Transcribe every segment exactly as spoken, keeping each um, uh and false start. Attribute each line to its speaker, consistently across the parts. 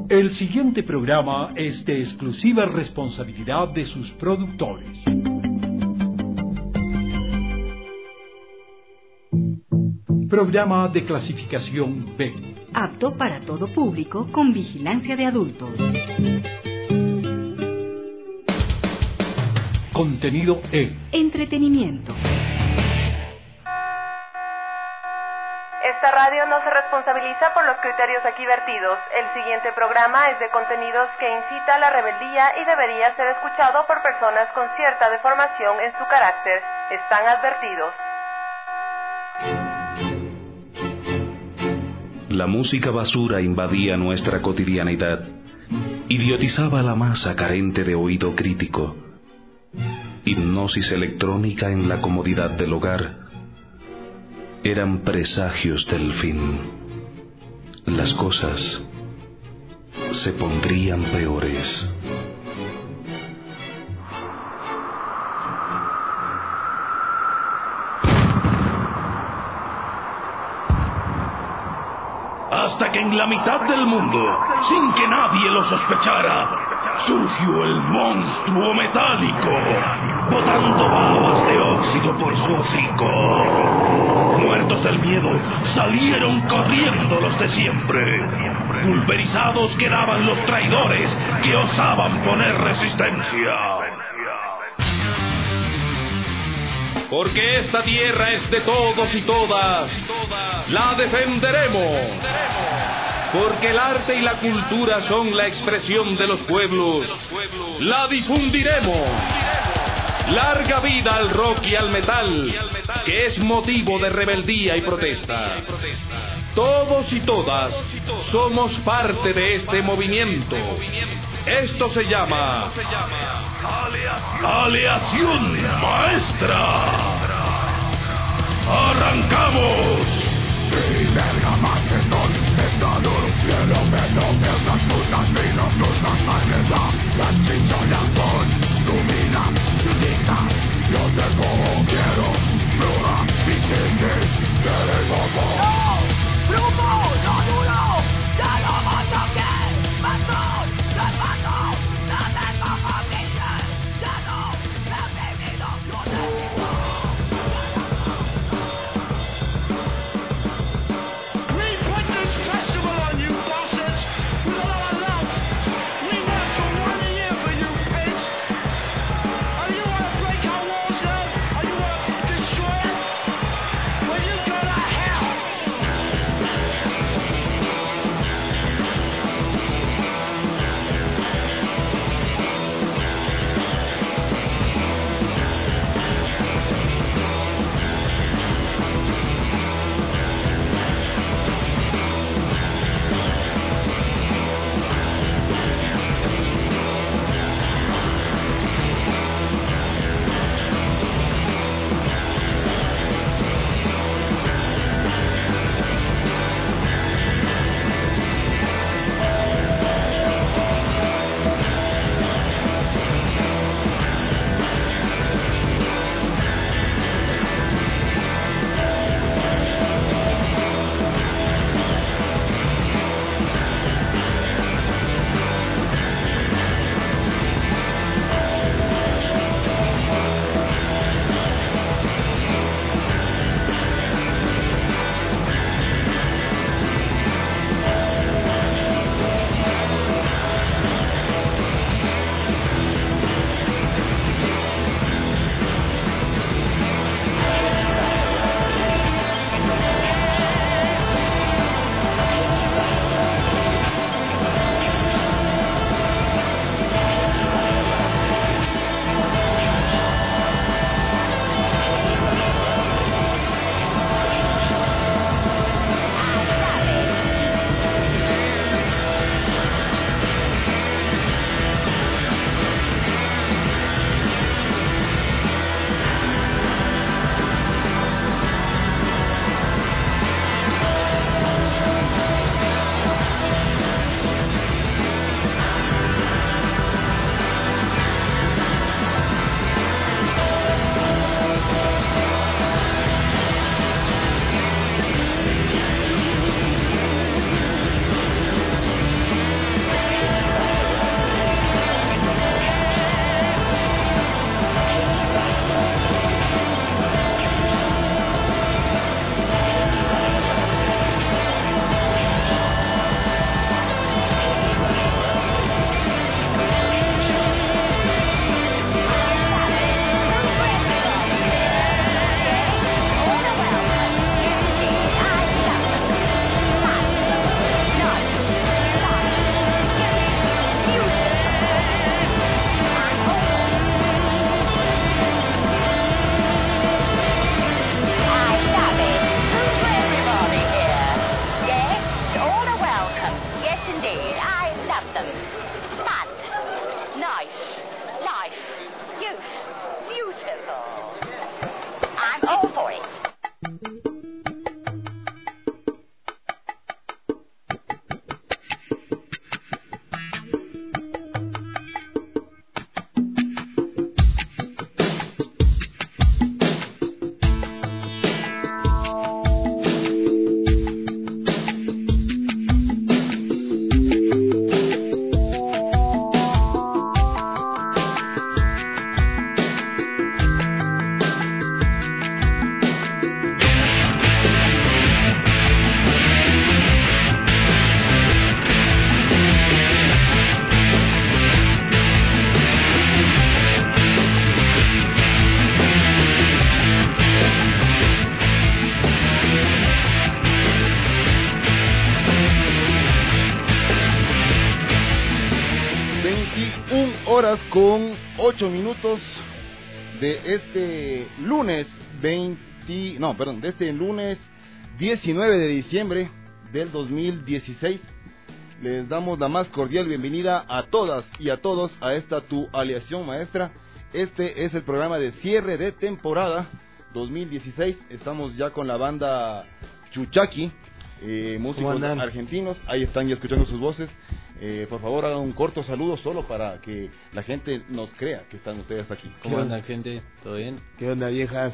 Speaker 1: El siguiente programa es de exclusiva responsabilidad de sus productores. Programa de clasificación B.
Speaker 2: Apto para todo público con vigilancia de adultos.
Speaker 1: Contenido E.
Speaker 2: Entretenimiento.
Speaker 3: Esta radio no se responsabiliza por los criterios aquí vertidos. El siguiente programa es de contenidos que incita a la rebeldía y debería ser escuchado por personas con cierta deformación en su carácter. Están advertidos.
Speaker 4: La música basura invadía nuestra cotidianidad, idiotizaba a la masa carente de oído crítico. Hipnosis electrónica en la comodidad del hogar. Eran presagios del fin. Las cosas se pondrían peores. Hasta que en la mitad del mundo, sin que nadie lo sospechara, surgió el monstruo metálico, botando babas de óxido por su hocico. Muertos del miedo, salieron corriendo los de siempre. Pulverizados quedaban los traidores que osaban poner resistencia. Porque esta tierra es de todos y todas, la defenderemos. Porque el arte y la cultura son la expresión de los pueblos, la difundiremos. Larga vida al rock y al metal, que es motivo de rebeldía y protesta. Todos y todas somos parte de este movimiento. Esto se llama Aleación Maestra. ¡Arrancamos!
Speaker 5: horas con ocho minutos de este lunes veinte, no, perdón, de este lunes diecinueve de diciembre del dos mil dieciséis. Les damos la más cordial bienvenida a todas y a todos a esta tu Aleación Maestra. Este es el programa de cierre de temporada dos mil dieciséis. Estamos ya con la banda Chuchaki, eh, músicos argentinos. Ahí están ya escuchando sus voces. Eh, por favor, hagan un corto saludo solo para que la gente nos crea que están ustedes aquí.
Speaker 6: ¿Cómo andan, gente? ¿Todo bien?
Speaker 7: ¿Qué onda, viejas?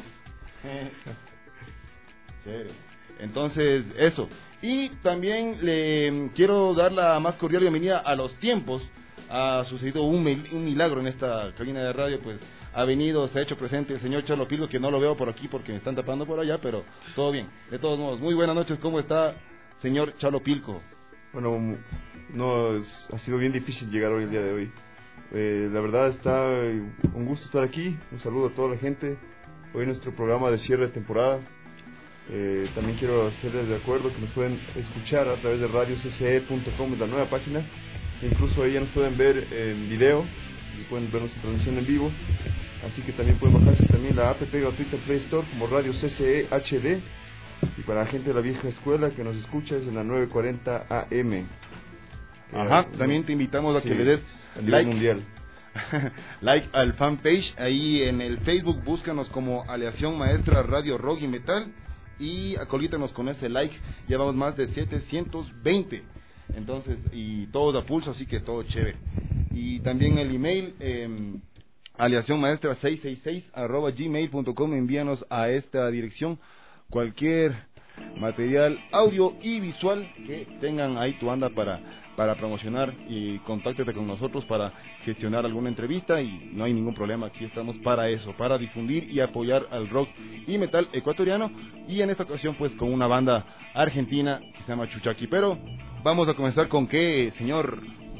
Speaker 5: Chévere. Entonces, eso. Y también le quiero dar la más cordial bienvenida a Los Tiempos. Ha sucedido un, mil, un milagro en esta cabina de radio, pues ha venido, se ha hecho presente el señor Chalo Pilco, que no lo veo por aquí porque me están tapando por allá, pero todo bien. De todos modos, muy buenas noches, ¿cómo está, señor Chalo Pilco?
Speaker 8: Bueno, no, es, ha sido bien difícil llegar hoy el día de hoy. Eh, la verdad está un gusto estar aquí, un saludo a toda la gente. Hoy es nuestro programa de cierre de temporada. Eh, también quiero hacerles de acuerdo que nos pueden escuchar a través de radio c c e punto com, es la nueva página. Incluso ahí ya nos pueden ver en video y pueden ver nuestra transmisión en vivo. Así que también pueden bajarse también la app gratuita Play Store como Radio C C E H D. Y para la gente de la vieja escuela que nos escucha es en la nueve cuarenta A M.
Speaker 5: Ajá, eh, también te invitamos a sí, que le des like mundial. Like al fanpage ahí en el Facebook, búscanos como Aleación Maestra Radio Rock y Metal y acolítanos con ese like. Llevamos más de setecientos veinte, entonces, y todo da pulso, así que todo chévere. Y también el email eh, aleación maestra seiscientos sesenta y seis arroba gmail punto com. Envíanos a esta dirección cualquier material audio y visual que tengan ahí tu banda para para promocionar, y contáctate con nosotros para gestionar alguna entrevista y no hay ningún problema. Aquí estamos para eso, para difundir y apoyar al rock y metal ecuatoriano, y en esta ocasión pues con una banda argentina que se llama Chuchaki. Pero vamos a comenzar con qué, señor.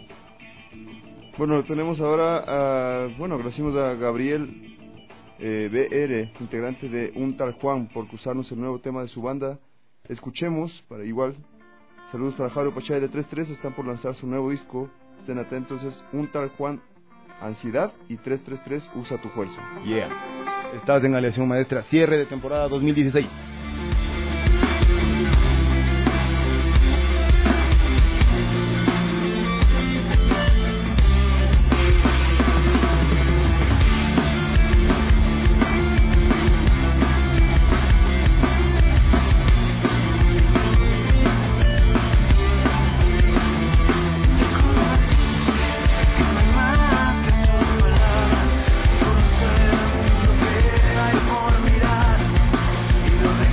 Speaker 8: Bueno, tenemos ahora a, bueno, agradecemos a Gabriel eh, B R, integrante de Un Tal Juan, por usarnos el nuevo tema de su banda. Escuchemos, para igual. Saludos para Jairo Pachay de tres tres, están por lanzar su nuevo disco. Estén atentos, es Un Tal Juan, Ansiedad, y tres tres tres, Usa tu Fuerza.
Speaker 5: Yeah. Estás en Aleación Maestra, cierre de temporada dos mil dieciséis.
Speaker 9: Por mirar y lo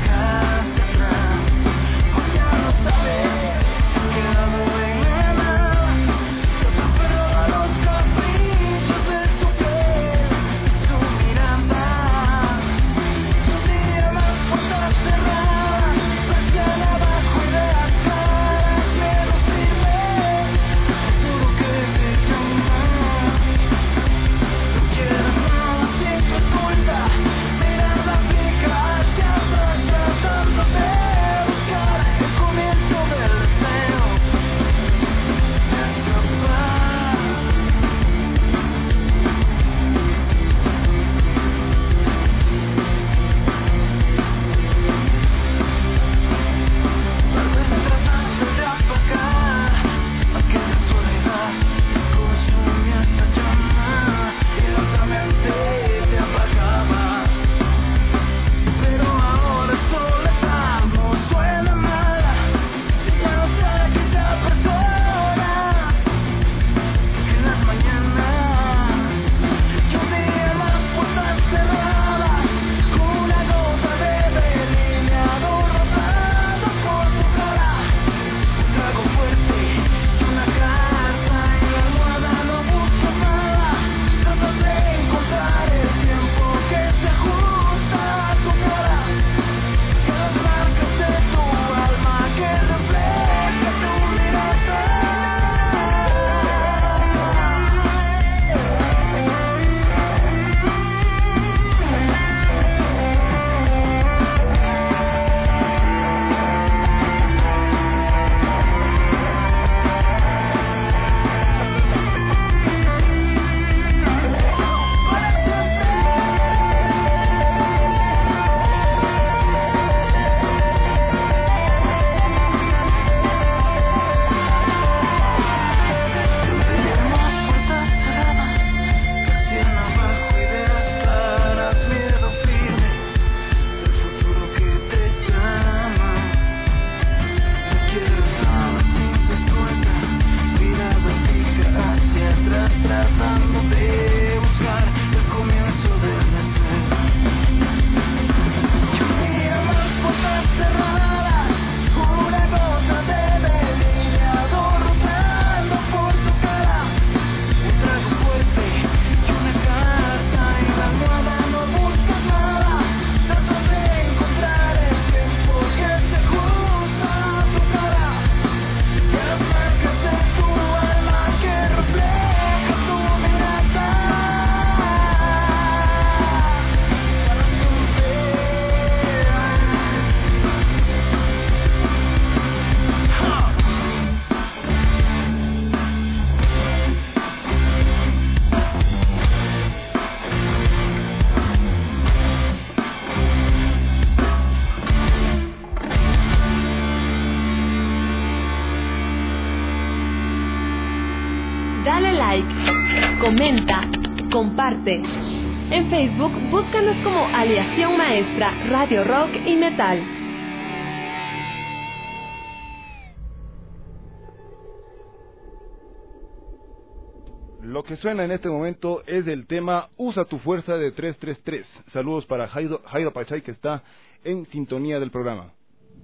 Speaker 6: Dale like, comenta, comparte. En Facebook, búscanos como Aleación Maestra, Radio Rock y Metal.
Speaker 5: Lo que suena en este momento es el tema Usa tu fuerza de tres tres tres. Saludos para Jairo, Jairo Pachay, que está en sintonía del programa.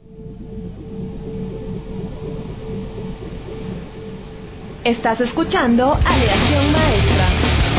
Speaker 6: Estás escuchando Aleación Maestra.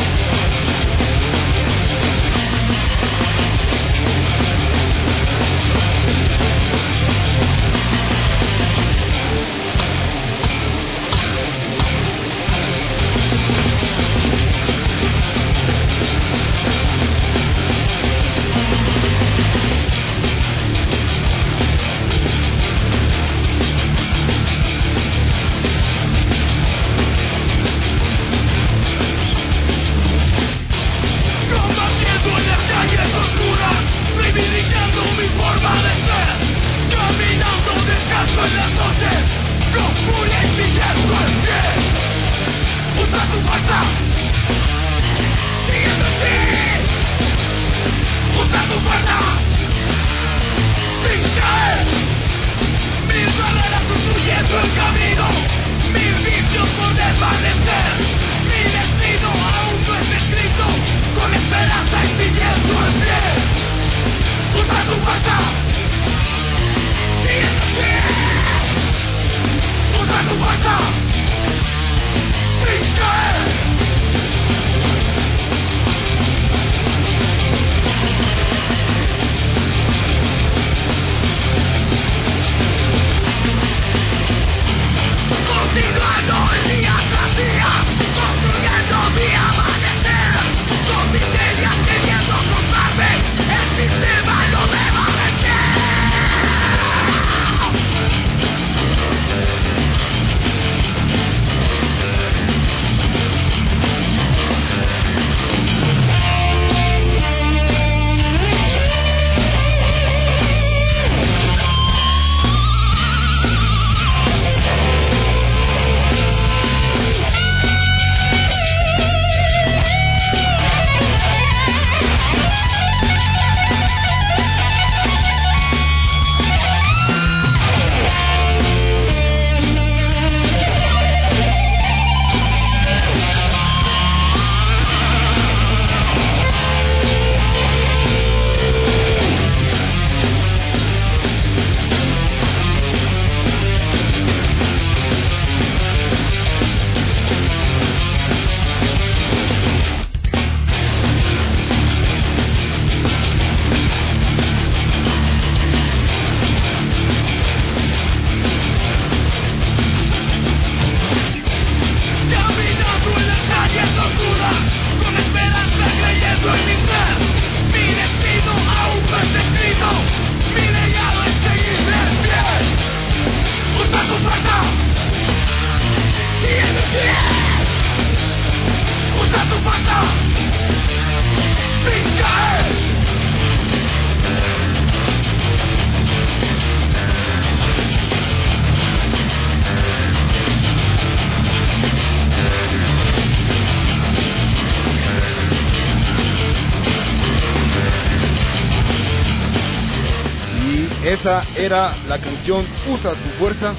Speaker 5: Esa era la canción Usa tu fuerza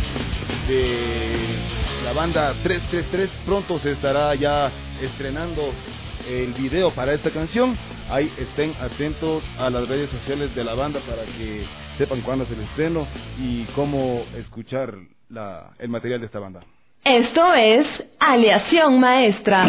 Speaker 5: de la banda tres tres tres. Pronto se estará ya estrenando el video para esta canción. Ahí estén atentos a las redes sociales de la banda para que sepan cuándo es el estreno y cómo escuchar la, el material de esta banda.
Speaker 6: Esto es Aleación Maestra.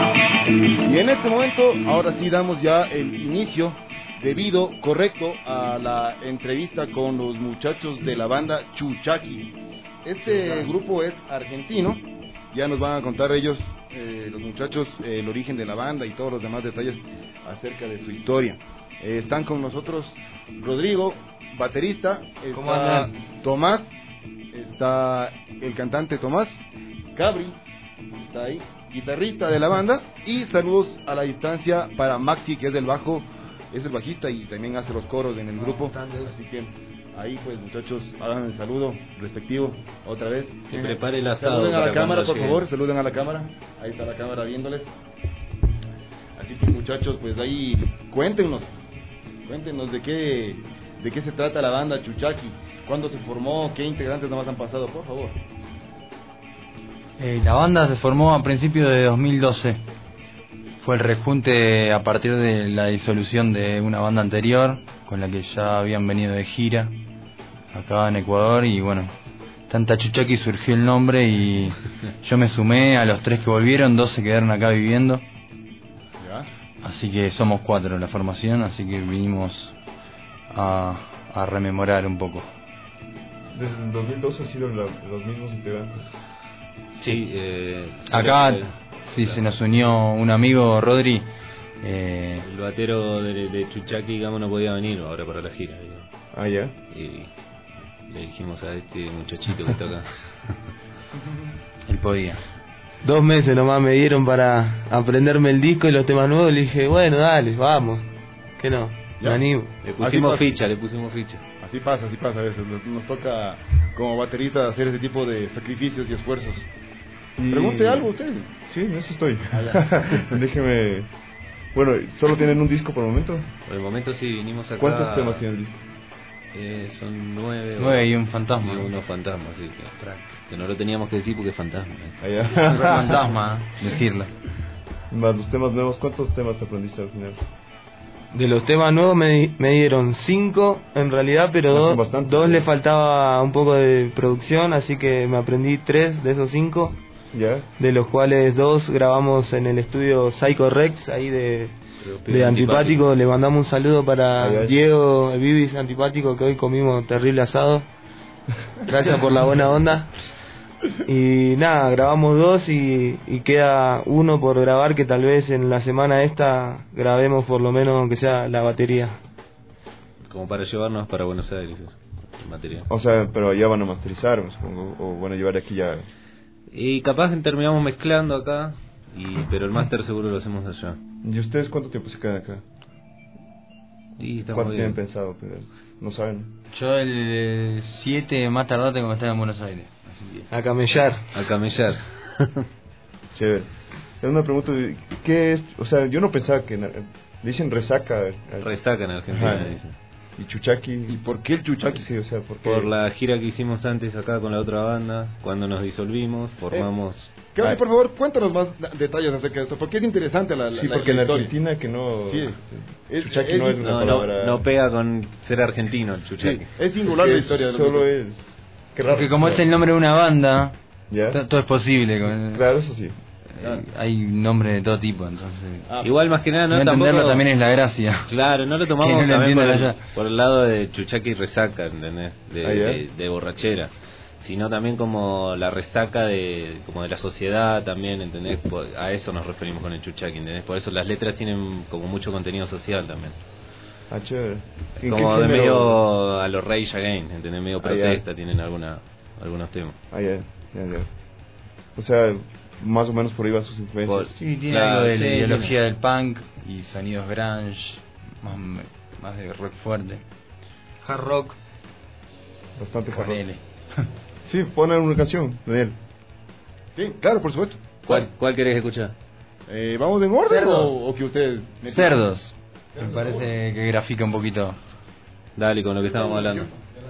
Speaker 5: Y en este momento, ahora sí damos ya el inicio debido, correcto, a la entrevista con los muchachos de la banda Chuchaki. Este grupo es argentino, ya nos van a contar ellos, eh, los muchachos, eh, el origen de la banda y todos los demás detalles acerca de su historia. Eh, están con nosotros Rodrigo, baterista, está Tomás, está el cantante Tomás, Cabri, está ahí, guitarrista de la banda, y saludos a la distancia para Maxi, que es del bajo, es el bajista y también hace los coros en el grupo, así que Ahí pues muchachos, hagan el saludo respectivo otra vez.
Speaker 7: Que prepare el asado.
Speaker 5: Saluden a la
Speaker 7: para
Speaker 5: cámara, por
Speaker 7: llegue.
Speaker 5: favor, saluden a la cámara. Ahí está la cámara viéndoles. Así que muchachos, pues ahí cuéntenos, cuéntenos de qué, de qué se trata la banda Chuchaqui, cuándo se formó, qué integrantes nomás han pasado, por favor.
Speaker 9: Eh, la banda se formó a principios de dos mil doce. Fue el rejunte a partir de la disolución de una banda anterior con la que ya habían venido de gira acá en Ecuador y bueno, tanta Chuchaqui surgió el nombre y yo me sumé a los tres que volvieron, dos se quedaron acá viviendo. Así que somos cuatro en la formación, así que vinimos a, a rememorar un poco.
Speaker 8: Desde el dos mil doce han sido la, los mismos integrantes.
Speaker 7: Sí, eh,
Speaker 9: acá
Speaker 7: el,
Speaker 9: sí claro. Se nos unió un amigo, Rodri. Eh,
Speaker 7: el batero de, de Chuchaqui, digamos, no podía venir ahora para la gira. Digamos.
Speaker 8: Ah, ya.
Speaker 7: Y le dijimos a este muchachito que está acá.
Speaker 9: Él podía.
Speaker 10: Dos meses nomás me dieron para aprenderme el disco y los temas nuevos. Le dije, bueno, dale, vamos. Que no,
Speaker 5: ya.
Speaker 10: Me animo.
Speaker 7: Le pusimos ficha, le pusimos ficha.
Speaker 5: Así pasa, así pasa a veces. Nos toca como baterista hacer ese tipo de sacrificios y esfuerzos. Y... Pregunte algo usted.
Speaker 8: Sí, en eso estoy. Déjeme... Bueno, ¿solo tienen un disco por el momento?
Speaker 7: Por el momento sí, vinimos acá...
Speaker 8: ¿Cuántos temas tiene el disco?
Speaker 7: Eh, son nueve.
Speaker 9: Nueve y un fantasma.
Speaker 7: Y unos fantasmas, sí, que, que no lo teníamos que decir porque es fantasma.
Speaker 9: ¿eh? Fantasma, decirlo.
Speaker 8: Más los temas nuevos, ¿cuántos temas te aprendiste al final?
Speaker 10: De los temas nuevos me, me dieron cinco en realidad, pero
Speaker 8: no,
Speaker 10: dos, dos le faltaba un poco de producción, así que me aprendí tres de esos cinco.
Speaker 8: ¿Ya? De
Speaker 10: los cuales dos grabamos en el estudio Psycho Rex, ahí de... De Antipático. Antipático, le mandamos un saludo para ay, ay. Diego, el Vivis Antipático, que hoy comimos terrible asado. Gracias por la buena onda. Y nada, grabamos dos y, y queda uno por grabar, que tal vez en la semana esta grabemos por lo menos aunque sea la batería.
Speaker 7: Como para llevarnos para Buenos Aires, eso, el material.
Speaker 8: O sea, pero allá van a masterizar, supongo, o van a llevar aquí ya.
Speaker 7: Y capaz que terminamos mezclando acá, y pero el máster seguro lo hacemos allá.
Speaker 8: ¿Y ustedes cuánto tiempo se quedan acá?
Speaker 7: Y
Speaker 8: ¿Cuánto tienen pensado? ¿No saben?
Speaker 9: Yo el siete más tardar tengo que estar en Buenos Aires. Así
Speaker 10: que... A camellar.
Speaker 7: A camellar.
Speaker 8: Chévere. Es una pregunta, ¿qué es? O sea, yo no pensaba que... Dicen resaca.
Speaker 7: Resaca en Argentina, dicen.
Speaker 8: ¿Y Chuchaqui?
Speaker 5: ¿Y por qué el Chuchaqui?
Speaker 8: Sí, o sea, ¿por qué?
Speaker 7: Por la gira que hicimos antes acá con la otra banda, cuando nos disolvimos, formamos...
Speaker 5: Eh. Kevin, por favor, cuéntanos más detalles acerca de esto, porque es interesante la, la
Speaker 8: Sí, porque
Speaker 5: la
Speaker 8: en Argentina que no...
Speaker 5: Sí.
Speaker 8: Es, Chuchaqui es, no es una
Speaker 7: no,
Speaker 8: palabra...
Speaker 7: No, no pega con ser argentino el Chuchaqui. Sí,
Speaker 5: es singular
Speaker 8: es
Speaker 5: la historia.
Speaker 8: Es, solo es...
Speaker 9: Qué raro. Porque como es el nombre de una banda,
Speaker 8: ¿ya?
Speaker 9: todo es posible. Con...
Speaker 8: Claro, eso sí.
Speaker 9: Eh, hay nombre de todo tipo, entonces...
Speaker 7: Ah, igual más que nada no,
Speaker 9: no
Speaker 7: tampoco...
Speaker 9: entenderlo también es la gracia.
Speaker 7: Claro, no lo tomamos
Speaker 9: no
Speaker 7: también por el,
Speaker 9: allá.
Speaker 7: por el lado de Chuchaqui y resaca, ¿entendés? De,
Speaker 8: ¿Ah,
Speaker 7: de, de borrachera. Sino también como la resaca de como de la sociedad también, ¿entendés? A eso nos referimos con el Chuchaqui, ¿entendés? Por eso las letras tienen como mucho contenido social también.
Speaker 8: Ah, chévere.
Speaker 7: Como de medio a los Rage Again, ¿entendés? Medio protesta, ah, tienen alguna algunos temas.
Speaker 8: Ah, ya, ya, ya. O sea, más o menos por ahí van sus influencias. Por,
Speaker 9: sí, tiene claro, algo de sí, la ideología del punk y sonidos grunge, más, más de rock fuerte. Hard rock.
Speaker 8: Bastante hard rock. Sí, ponen una canción, Daniel.
Speaker 5: Sí, claro, por supuesto.
Speaker 7: ¿Cuál, cuál querés escuchar?
Speaker 5: Eh, ¿Vamos en orden o, o que ustedes...
Speaker 9: Cerdos. Me parece que grafica un poquito.
Speaker 7: Dale, con lo que estábamos hablando.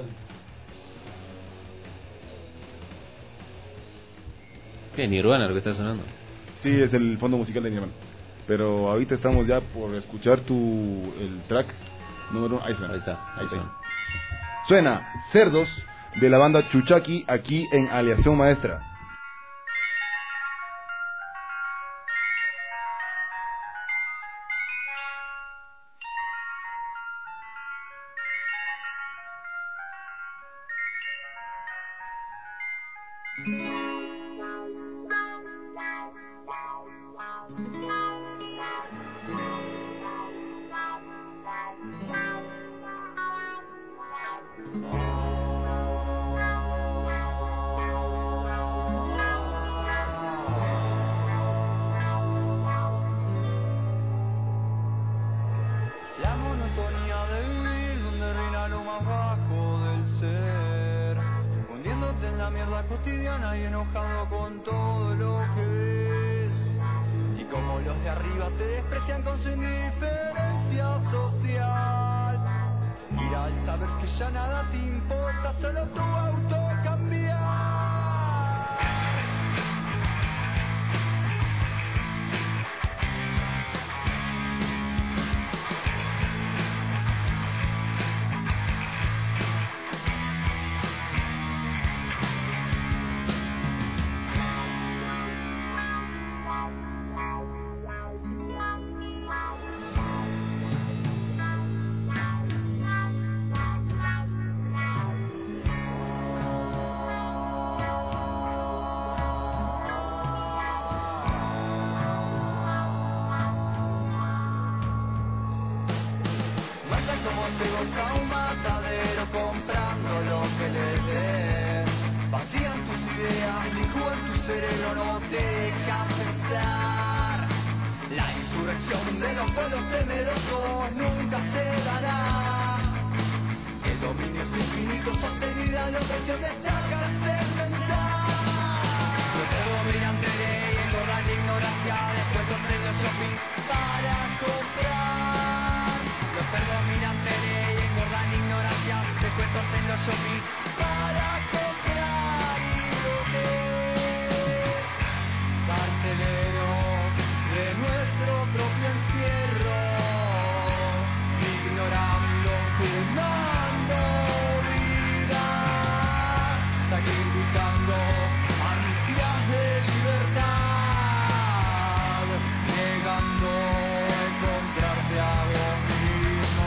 Speaker 7: ¿Qué es Nirvana lo que está sonando?
Speaker 5: Sí, es el fondo musical de Nirvana. Pero ahorita estamos ya por escuchar tu el track número uno. Ahí suena.
Speaker 7: Ahí está, ahí suena.
Speaker 5: Suena Cerdos de la banda Chuchaqui aquí en Aleación Maestra.
Speaker 11: ciegos a un matadero comprando lo que les den. Vacían tus ideas, licúan tu cerebro, no te dejan pensar. La insurrección de los pueblos temerosos nunca se dará. El dominio es infinito, sostenida la opresión de esta cárcel mental. No te dominan de ley, engordan la ignorancia, después en los shopping para comprar. No te dominan de ley, engordan la ignorancia, descuentos en los shopping para comprar. Y lo que carceleros de nuestro propio encierro, ignorando, fumando vida, sacrificando ansias de libertad, negando encontrarse a vos mismo.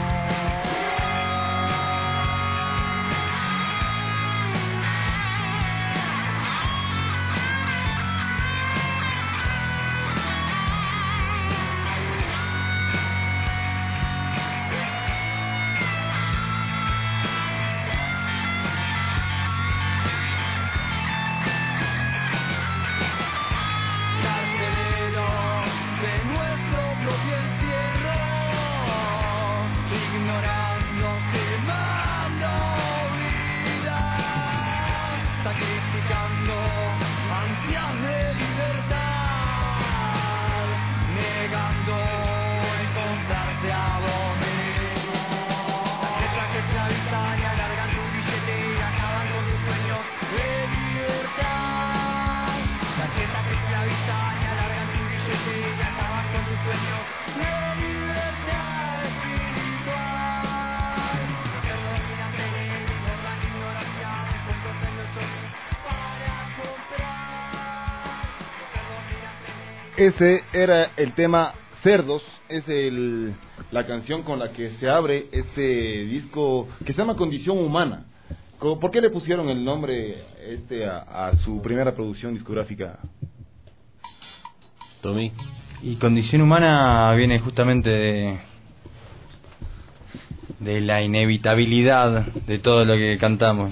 Speaker 11: Carceleros de nuestro propio encierro, ignorando, quemando vida, sacrificando ansias de libertad, negando encontrarse a vos mismo. Las letras que esclavizan y alargan tu billete y acaban con tus sueños de libertad. Las letras que esclavizan y alargan tu billete y acaban con tus sueños de libertad espiritual. No te dominan de ley, engordan la ignorancia, descuentos en los shopping para comprar. No te dominan de ley.
Speaker 5: Ese era el tema Cerdos, es el, la canción con la que se abre este disco que se llama Condición Humana. Co- ¿Por qué le pusieron el nombre este a, a su primera producción discográfica?
Speaker 7: Tommy.
Speaker 9: Y Condición Humana viene justamente de, de la inevitabilidad de todo lo que cantamos.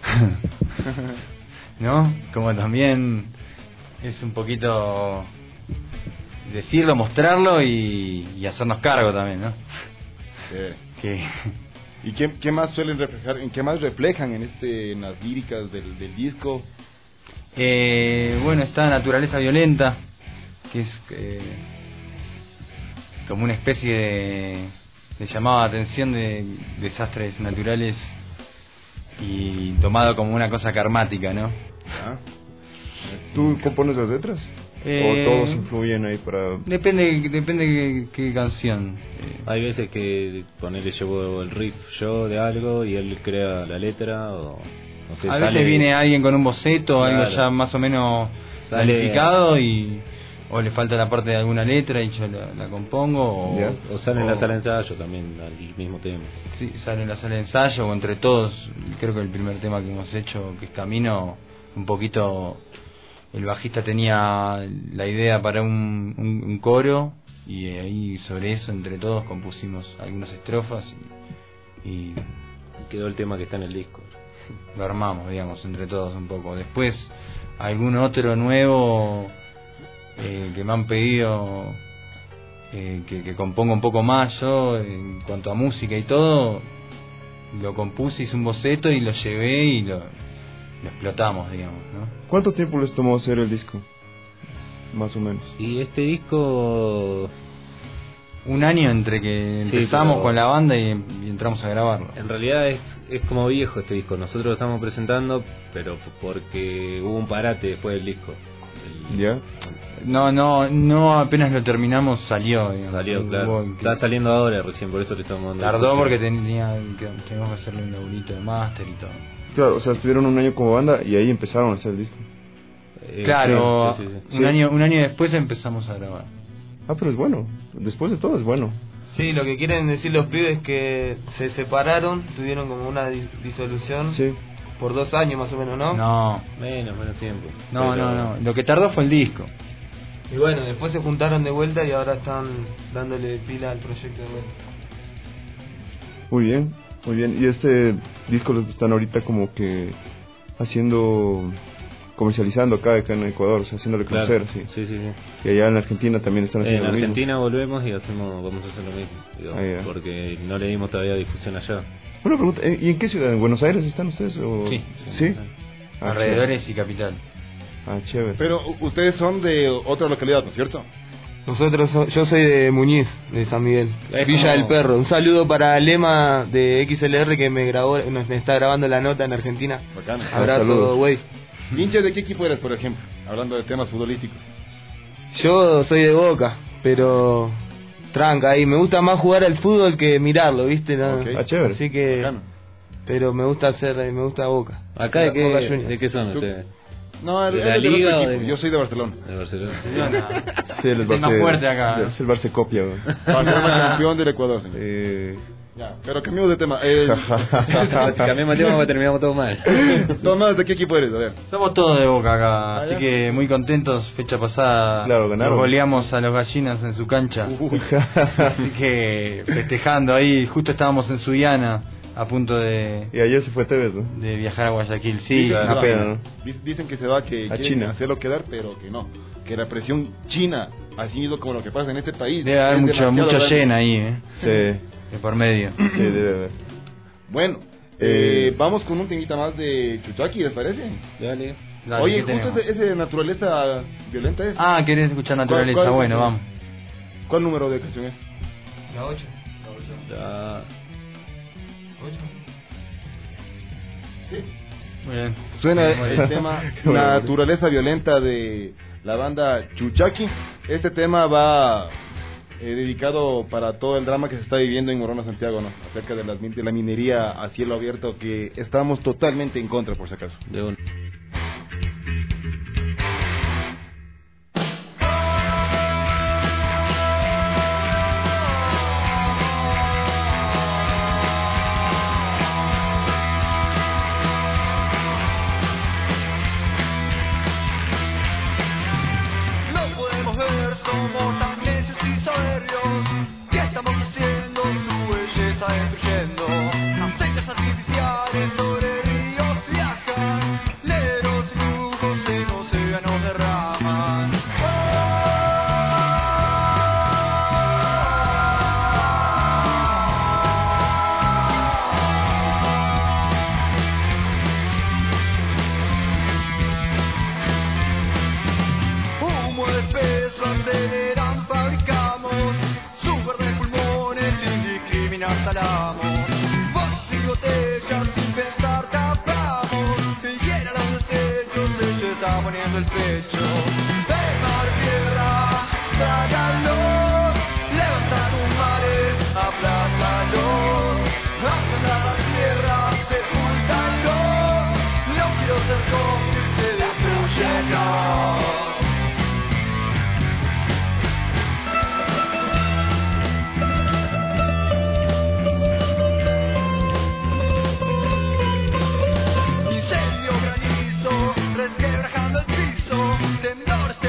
Speaker 9: ¿No? Como también es un poquito decirlo, mostrarlo y, y hacernos cargo también, ¿no?
Speaker 5: Eh,
Speaker 9: Que
Speaker 5: ¿Y qué, qué más suelen reflejar, en qué más reflejan en este en las líricas del, del disco?
Speaker 9: Eh, bueno, está Naturaleza Violenta, que es eh, como una especie de, de llamado de atención de desastres naturales y tomado como una cosa karmática, ¿no?
Speaker 8: Ah. ¿Tú compones las letras?
Speaker 9: Eh,
Speaker 8: ¿O todos influyen ahí para...?
Speaker 9: Depende, depende qué, qué canción.
Speaker 7: Eh, Hay veces que ponerle llevo el riff yo de algo y él crea la letra o no sé,
Speaker 9: a
Speaker 7: sale,
Speaker 9: veces viene alguien con un boceto,
Speaker 7: claro,
Speaker 9: algo ya más o menos
Speaker 7: sale,
Speaker 9: planificado y o le falta la parte de alguna letra y yo la, la compongo o,
Speaker 7: o, o sale
Speaker 9: o,
Speaker 7: en la sala de ensayo también el mismo tema.
Speaker 9: Sí, sale en la sala de ensayo o entre todos. Creo que el primer tema que hemos hecho, que es Camino, un poquito el bajista tenía la idea para un, un, un coro y ahí sobre eso entre todos compusimos algunas estrofas y, y
Speaker 7: quedó el tema que está en el disco.
Speaker 9: Lo armamos, digamos, entre todos un poco. Después algún otro nuevo eh, que me han pedido eh, que, que componga un poco más yo en cuanto a música y todo, lo compuse, hice un boceto y lo llevé y lo, lo explotamos, digamos, ¿no?
Speaker 8: ¿Cuánto tiempo les tomó hacer el disco? Más o menos.
Speaker 7: Y este disco...
Speaker 9: Un año entre que empezamos sí, pero... con la banda y, y entramos a grabarlo.
Speaker 7: En realidad es, es como viejo este disco. Nosotros lo estamos presentando, pero porque hubo un parate después del disco.
Speaker 8: ¿Ya? ¿Yeah?
Speaker 9: No, no, no apenas lo terminamos salió. Digamos,
Speaker 7: salió, claro. Que... Está saliendo ahora recién, por eso le estamos dando...
Speaker 9: Tardó porque tenía, que, teníamos que hacerle un laburito de máster y todo.
Speaker 8: Claro, o sea, estuvieron un año como banda y ahí empezaron a hacer el disco.
Speaker 9: Eh, claro, sí, sí, sí, sí. Un, sí. Año, un año después empezamos a grabar.
Speaker 8: Ah, pero es bueno. Después de todo es bueno.
Speaker 10: Sí, lo que quieren decir los pibes es que se separaron, tuvieron como una disolución.
Speaker 8: Sí.
Speaker 10: Por dos años más o menos, ¿no?
Speaker 9: No.
Speaker 7: Menos, menos tiempo.
Speaker 9: No, pero... no, no. Lo que tardó fue el disco.
Speaker 10: Y bueno, después se juntaron de vuelta y ahora están dándole pila al proyecto de vuelta.
Speaker 8: Muy bien, muy bien. Y este disco lo están ahorita como que haciendo, comercializando acá, acá en Ecuador, o sea, haciéndole conocer,
Speaker 7: claro.
Speaker 8: sí.
Speaker 7: Sí, sí, sí.
Speaker 8: Y allá en Argentina también están haciendo
Speaker 7: en
Speaker 8: lo mismo.
Speaker 7: En Argentina volvemos y hacemos, vamos a hacer lo mismo, digo,
Speaker 8: ah, yeah.
Speaker 7: porque no le dimos todavía difusión allá.
Speaker 8: Una pregunta, ¿y en qué ciudad? ¿En Buenos Aires están ustedes? O...
Speaker 9: Sí.
Speaker 8: ¿Sí?
Speaker 9: Ah, alrededores y capital.
Speaker 8: Ah, chévere.
Speaker 5: Pero ustedes son de otra localidad, ¿no es cierto?
Speaker 10: Nosotros, so, yo soy de Muñiz, de San Miguel,
Speaker 7: es
Speaker 10: Villa
Speaker 7: como...
Speaker 10: del Perro. Un saludo para Lema de X L R que me grabó, nos me está grabando la nota en Argentina.
Speaker 5: Bacán.
Speaker 10: Abrazo, güey.
Speaker 5: ¿Hincha de qué equipo eres, por ejemplo? Hablando de temas futbolísticos.
Speaker 10: Yo soy de Boca, pero tranca ahí. Me gusta más jugar al fútbol que mirarlo, ¿viste? ¿No?
Speaker 8: Okay. Ah, chévere.
Speaker 10: Así que...
Speaker 5: Bacano.
Speaker 10: Pero me gusta hacer, me gusta Boca.
Speaker 7: ¿Acá de qué,
Speaker 10: Boca Juniors.
Speaker 7: de qué son ustedes?
Speaker 5: No, el,
Speaker 7: ¿De la
Speaker 5: el del
Speaker 7: Liga
Speaker 5: otro
Speaker 7: o
Speaker 5: equipo.
Speaker 7: de-
Speaker 5: Yo soy de Barcelona.
Speaker 7: De Barcelona.
Speaker 8: Sí, el
Speaker 9: Es más
Speaker 8: Barce-
Speaker 9: fuerte acá.
Speaker 8: Es el Barce copia, güey.
Speaker 5: Barcelona campeón del Ecuador. señor.
Speaker 8: Eh...
Speaker 5: Ya, pero cambiamos de tema. Eh,
Speaker 7: Cambiamos de tema porque terminamos todo mal.
Speaker 5: Tomás, ¿de qué equipo eres? A ver.
Speaker 9: Somos todos de Boca acá,
Speaker 5: Ah,
Speaker 9: así
Speaker 5: ya.
Speaker 9: que muy contentos. Fecha pasada
Speaker 8: Claro, ganaron.
Speaker 9: los goleamos a los Gallinas en su cancha. Así que festejando ahí, justo estábamos en Sudiana a punto de,
Speaker 8: Y ayer se fue Tevez, ¿no?
Speaker 9: de viajar a Guayaquil. Sí,
Speaker 5: Dicen que
Speaker 8: una
Speaker 5: se
Speaker 8: pena,
Speaker 5: va.
Speaker 8: ¿no?
Speaker 5: Dic- Dicen que se va, que
Speaker 8: A
Speaker 5: quieren
Speaker 8: China.
Speaker 5: hacerlo quedar, pero que no. Que la presión china, así mismo como lo que pasa en este país.
Speaker 9: debe haber
Speaker 5: es
Speaker 9: mucho,
Speaker 5: demasiado
Speaker 9: mucha
Speaker 5: grande.
Speaker 9: llena ahí, ¿eh?
Speaker 8: Sí,
Speaker 9: De por medio.
Speaker 8: sí, debe haber.
Speaker 5: Bueno,
Speaker 8: Eh,
Speaker 5: eh, vamos con un temita más de Chuchaki, ¿les parece?
Speaker 7: Dale.
Speaker 9: Dale,
Speaker 5: Oye,
Speaker 9: ¿qué
Speaker 5: justo
Speaker 9: tenemos?
Speaker 5: ese, ese de naturaleza violenta es.
Speaker 9: Ah, ¿querés escuchar naturaleza?
Speaker 5: ¿Cuál- cuál
Speaker 9: Bueno,
Speaker 5: canción?
Speaker 9: vamos.
Speaker 5: ¿Cuál número de canción es?
Speaker 10: La ocho.
Speaker 7: Ya.
Speaker 9: Muy bien.
Speaker 5: Suena
Speaker 9: Muy
Speaker 5: el
Speaker 9: bien.
Speaker 5: tema
Speaker 8: Qué bueno.
Speaker 5: Naturaleza Violenta de la banda Chuchaki. Este tema va eh, dedicado para todo el drama que se está viviendo en Morona, Santiago, ¿no? Acerca de, las min- de la minería a cielo abierto, que estamos totalmente en contra, por si acaso.
Speaker 7: De un...
Speaker 11: No podemos ver, somos tan necios y soberbios. ¿Qué estamos haciendo? Tu belleza destruyendo. Aceites artificiales sobre ríos viajan. Negros flujos en océanos derraman. Humo espeso aceleran, fabricamos. Super de pulmones sin discriminar talamos. Bolsas y botellas sin pensar tapamos. Y llena los desechos, se está poniendo el pecho. El mar tierra, trágalos. Levanta tus mares, aplástalos. Hacen la tierra, sepúltalos. No quiero ser cómplice, destruyenos. Incendio, granizo, resquebrajando el piso, temblores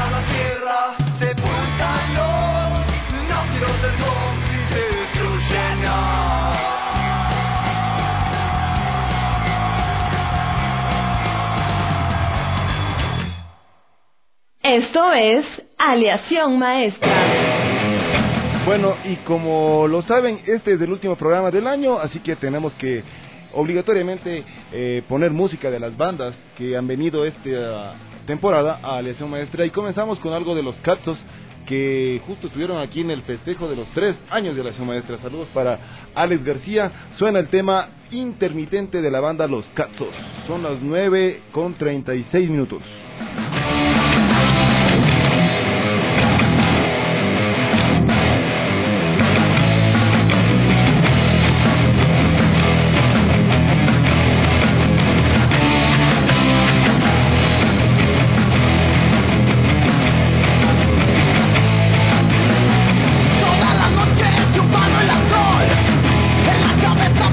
Speaker 11: a la tierra, sepúltalos. No quiero ser cómplice, destruyenos.
Speaker 6: Esto es Aleación Maestra.
Speaker 5: Bueno, y como lo saben, este es el último programa del año, así que tenemos que obligatoriamente eh, poner música de las bandas que han venido esta temporada a Aleación Maestra, y comenzamos con algo de los Catzos, que justo estuvieron aquí en el festejo de los tres años de Aleación Maestra. Saludos para Alex García. Suena el tema Intermitente de la banda Los Catzos. Son las nueve con treinta y seis minutos.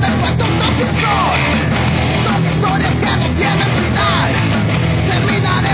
Speaker 11: Son historias que no tienen final. Terminaré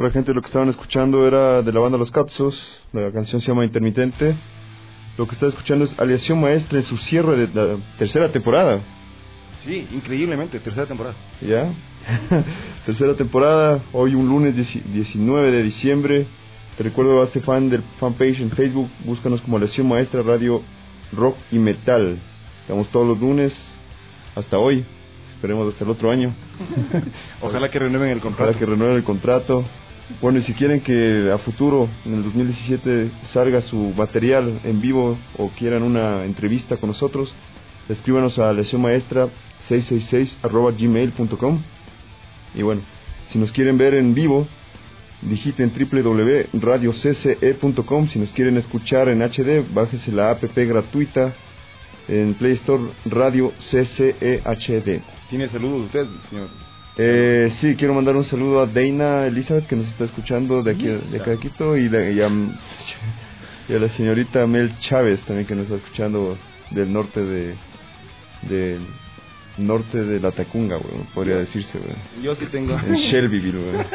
Speaker 8: Por la gente, lo que estaban escuchando era de la banda Los Catzos, la canción se llama Intermitente. Lo que está escuchando es Aleación Maestra en su cierre de la tercera temporada.
Speaker 5: Sí, increíblemente, tercera temporada.
Speaker 8: ¿Ya? Tercera temporada, hoy un lunes diecinueve de diciembre. Te recuerdo a este fan del fanpage en Facebook, búscanos como Aleación Maestra Radio Rock y Metal. Estamos todos los lunes hasta hoy, esperemos hasta el otro año.
Speaker 5: Ojalá que renueven el contrato.
Speaker 8: Ojalá que renueven el contrato. Bueno, y si quieren que a futuro, en el dos mil diecisiete, salga su material en vivo o quieran una entrevista con nosotros, escríbanos a aleación maestra seiscientos sesenta y seis arroba gmail punto com. Y bueno, si nos quieren ver en vivo, digiten doble u doble u doble u punto radio c c e punto com. Si nos quieren escuchar en H D, bájense la app gratuita en Play Store, Radio C C E H D.
Speaker 5: ¿Tiene saludos usted, señor?
Speaker 8: Eh, sí, quiero mandar un saludo a Deina Elizabeth, que nos está escuchando de aquí, de acá de Quito, y, de, y, a, y a la señorita Mel Chávez también, que nos está escuchando del norte de del norte de la Tacunga, güey, podría decirse, güey.
Speaker 5: Yo sí tengo.
Speaker 8: En Shelbyville, güey.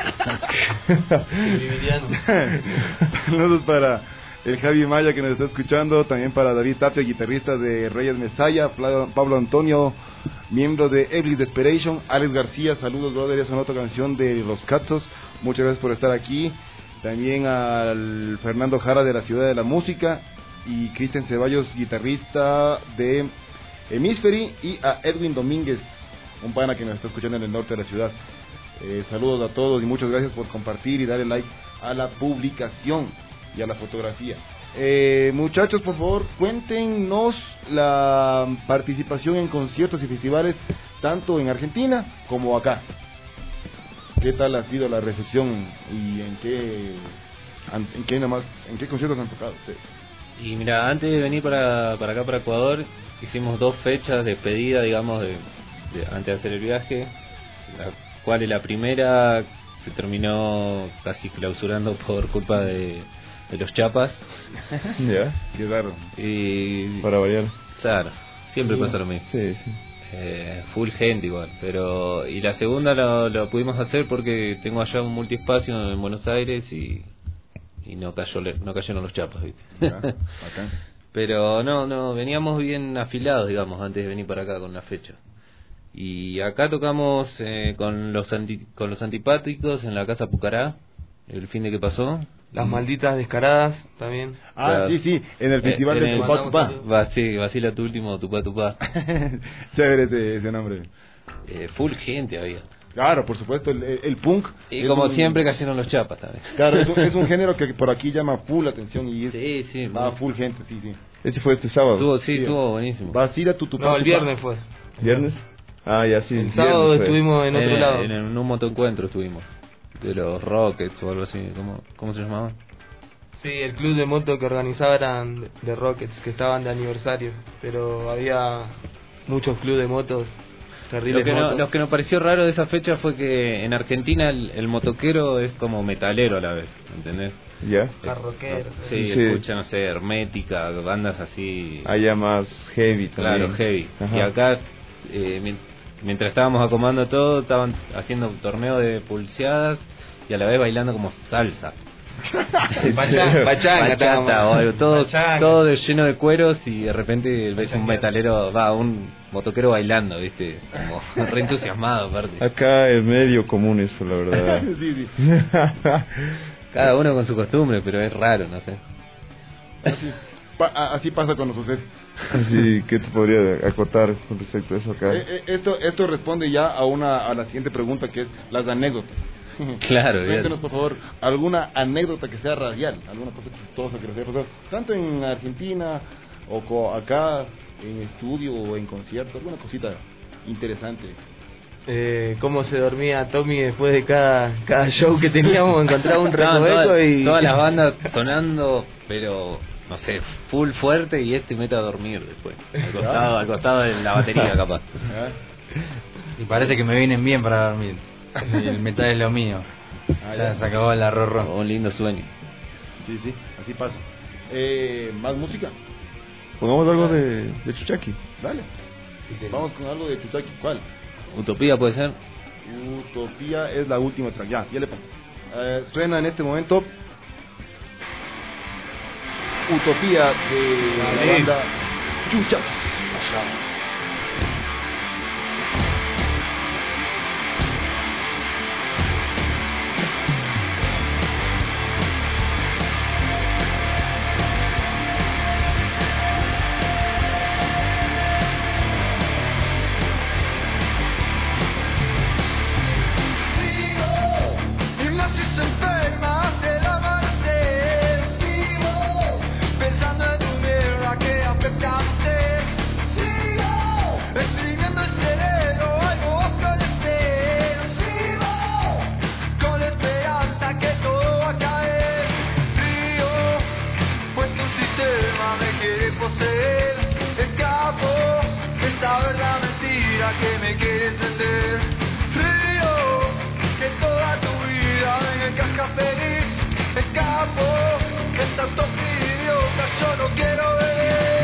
Speaker 5: Saludos para el Javi Maya, que nos está escuchando, también para David Tapia, guitarrista de Reyes Mesaya, Pablo Antonio, miembro de Every Desperation, Alex García, saludos, brother, esa es otra canción de Los Catzos, muchas gracias por estar aquí. También al Fernando Jara de la Ciudad de la Música, y Cristian Ceballos, guitarrista de Hemisfery, y a Edwin Domínguez, un pana que nos está escuchando en el norte de la ciudad. Eh, saludos a todos y muchas gracias por compartir y darle like a la publicación y a la fotografía. Eh, muchachos, por favor, cuéntenos la participación en conciertos y festivales tanto en Argentina como acá. ¿Qué tal ha sido la recepción y en qué en qué nomás, en qué conciertos han tocado ustedes?
Speaker 7: Y mira, antes de venir para, para acá, para Ecuador, hicimos dos fechas de despedida, digamos, de, de, antes de hacer el viaje, la cual la primera se terminó casi clausurando por culpa de, de los chapas.
Speaker 8: Ya,
Speaker 5: qué raro.
Speaker 7: Y
Speaker 8: para variar.
Speaker 7: Claro, siempre sí. Pasa lo mismo.
Speaker 8: Sí, sí.
Speaker 7: Eh, full gente igual, pero y la segunda lo, lo pudimos hacer porque tengo allá un multiespacio en Buenos Aires y y no cayó no cayeron los chapas, ¿viste?
Speaker 5: Ah, bacán.
Speaker 7: Pero no, no, veníamos bien afilados, digamos, antes de venir para acá con la fecha. Y acá tocamos eh, con los anti, con los antipáticos en la Casa Pucará, el fin de que pasó.
Speaker 10: Las malditas descaradas también.
Speaker 5: Ah, la, sí, sí, en el festival eh, en de el, Tupá Tupá.
Speaker 7: Va, sí, vacila tu último Tupá Tupá.
Speaker 5: Chévere ese, ese nombre.
Speaker 7: Eh, full gente había.
Speaker 5: Claro, por supuesto, el, el punk.
Speaker 7: Y como un, siempre cayeron los chapas también.
Speaker 5: Claro, es un, es un género que por aquí llama full atención y es,
Speaker 7: sí, sí,
Speaker 5: va full gente, sí, sí.
Speaker 8: Ese fue este sábado.
Speaker 7: Tuvo, sí, sí, estuvo buenísimo.
Speaker 5: Vacila tu Tupá.
Speaker 10: No, el viernes fue.
Speaker 8: ¿Viernes? Ah, ya sí.
Speaker 10: El, el sábado estuvimos en otro
Speaker 7: en,
Speaker 10: lado.
Speaker 7: En, en un motoencuentro estuvimos. De los Rockets o algo así. ¿Cómo, cómo se llamaban?
Speaker 10: Sí, el club de moto que organizaba eran de Rockets, que estaban de aniversario. Pero había muchos clubes de motos.
Speaker 7: Lo que, no, lo que nos pareció raro de esa fecha fue que en Argentina el, el motoquero es como metalero a la vez, ¿entendés?
Speaker 8: ¿Ya?
Speaker 10: Yeah. Rockero.
Speaker 7: Sí, sí, escucha, no sé, Hermética, bandas así.
Speaker 8: Allá más heavy también.
Speaker 7: Claro, heavy. Ajá. Y acá, eh, mientras estábamos acomodando todo, estaban haciendo un torneo de pulseadas y a la vez bailando como salsa.
Speaker 10: Bachanga, bachanga,
Speaker 7: bachata o algo, todo, todo de, lleno de cueros y de repente ves un metalero, va, un motoquero bailando, viste, como re entusiasmado aparte.
Speaker 8: Acá es medio común eso, la verdad.
Speaker 5: Sí, sí.
Speaker 7: Cada uno con su costumbre, pero es raro, no sé.
Speaker 5: Así, pa, así pasa con nosotros.
Speaker 8: Así, ¿qué te podría acotar con respecto a eso acá?
Speaker 5: Eh, eh, esto, esto responde ya a una a la siguiente pregunta, que es las anécdotas.
Speaker 7: Claro,
Speaker 5: cuéntenos por favor alguna anécdota que sea radial, alguna cosa chistosa que les haya pasado, tanto en Argentina o co acá en estudio o en concierto, alguna cosita interesante.
Speaker 10: Eh, cómo se dormía Tommy después de cada cada show que teníamos, encontraba un recoveco
Speaker 7: no, toda,
Speaker 10: y
Speaker 7: todas las bandas sonando, pero no sé, full fuerte y este mete a dormir después, al costado, al costado de la batería capaz.
Speaker 9: Y parece que me vienen bien para dormir. Sí, el metal es lo mío. Ah, ya, ya se acabó el arroz rojo.
Speaker 7: Un lindo sueño.
Speaker 5: Sí, sí, así pasa. Eh, ¿Más música?
Speaker 8: Pongamos algo de, de Chuchaki.
Speaker 5: Dale. Vamos con algo de Chuchaki. ¿Cuál?
Speaker 7: Utopía puede ser.
Speaker 5: Utopía es la última track. Ya, ya le pongo. Eh, suena en este momento Utopía de la banda Chuchas.
Speaker 11: Que me quieres vender, río, que toda tu vida me encaja feliz, escapo, que tanto idiota yo no quiero ver.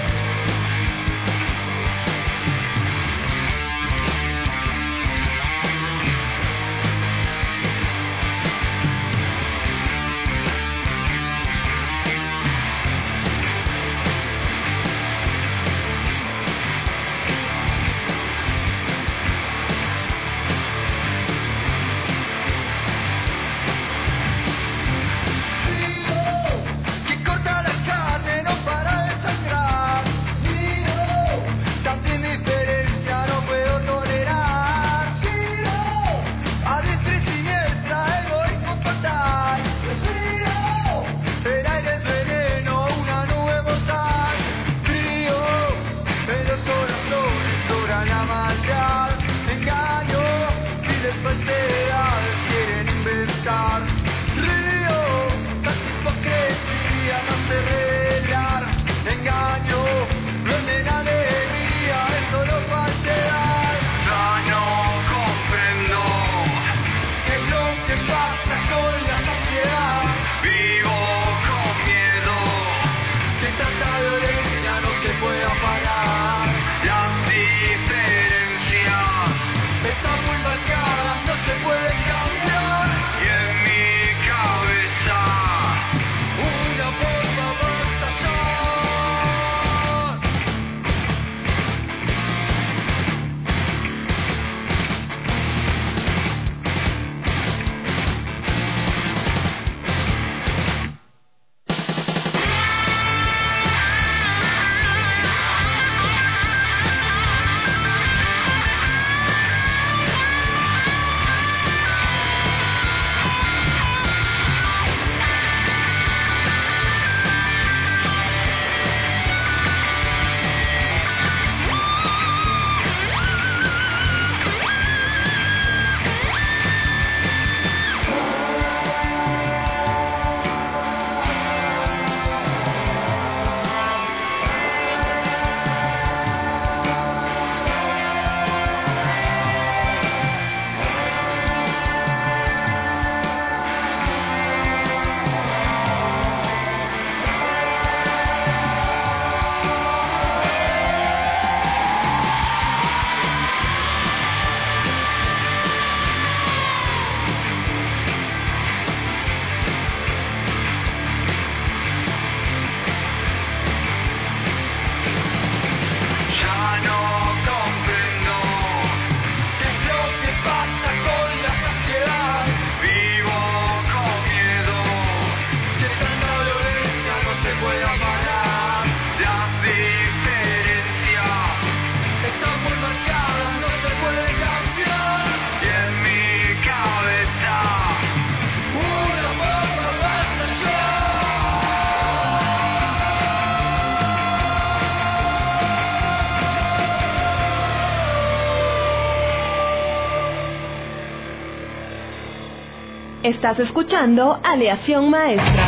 Speaker 6: Estás escuchando Aleación Maestra.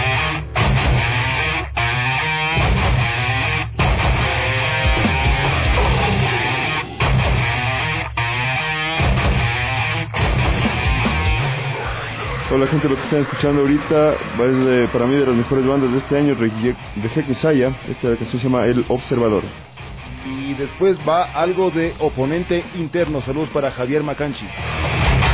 Speaker 8: Hola gente, lo que están escuchando ahorita es de, para mí de las mejores bandas de este año, Reject Messiah. Esta canción se llama El Observador.
Speaker 5: Y después va algo de Oponente Interno. Saludos para Javier Macanchi.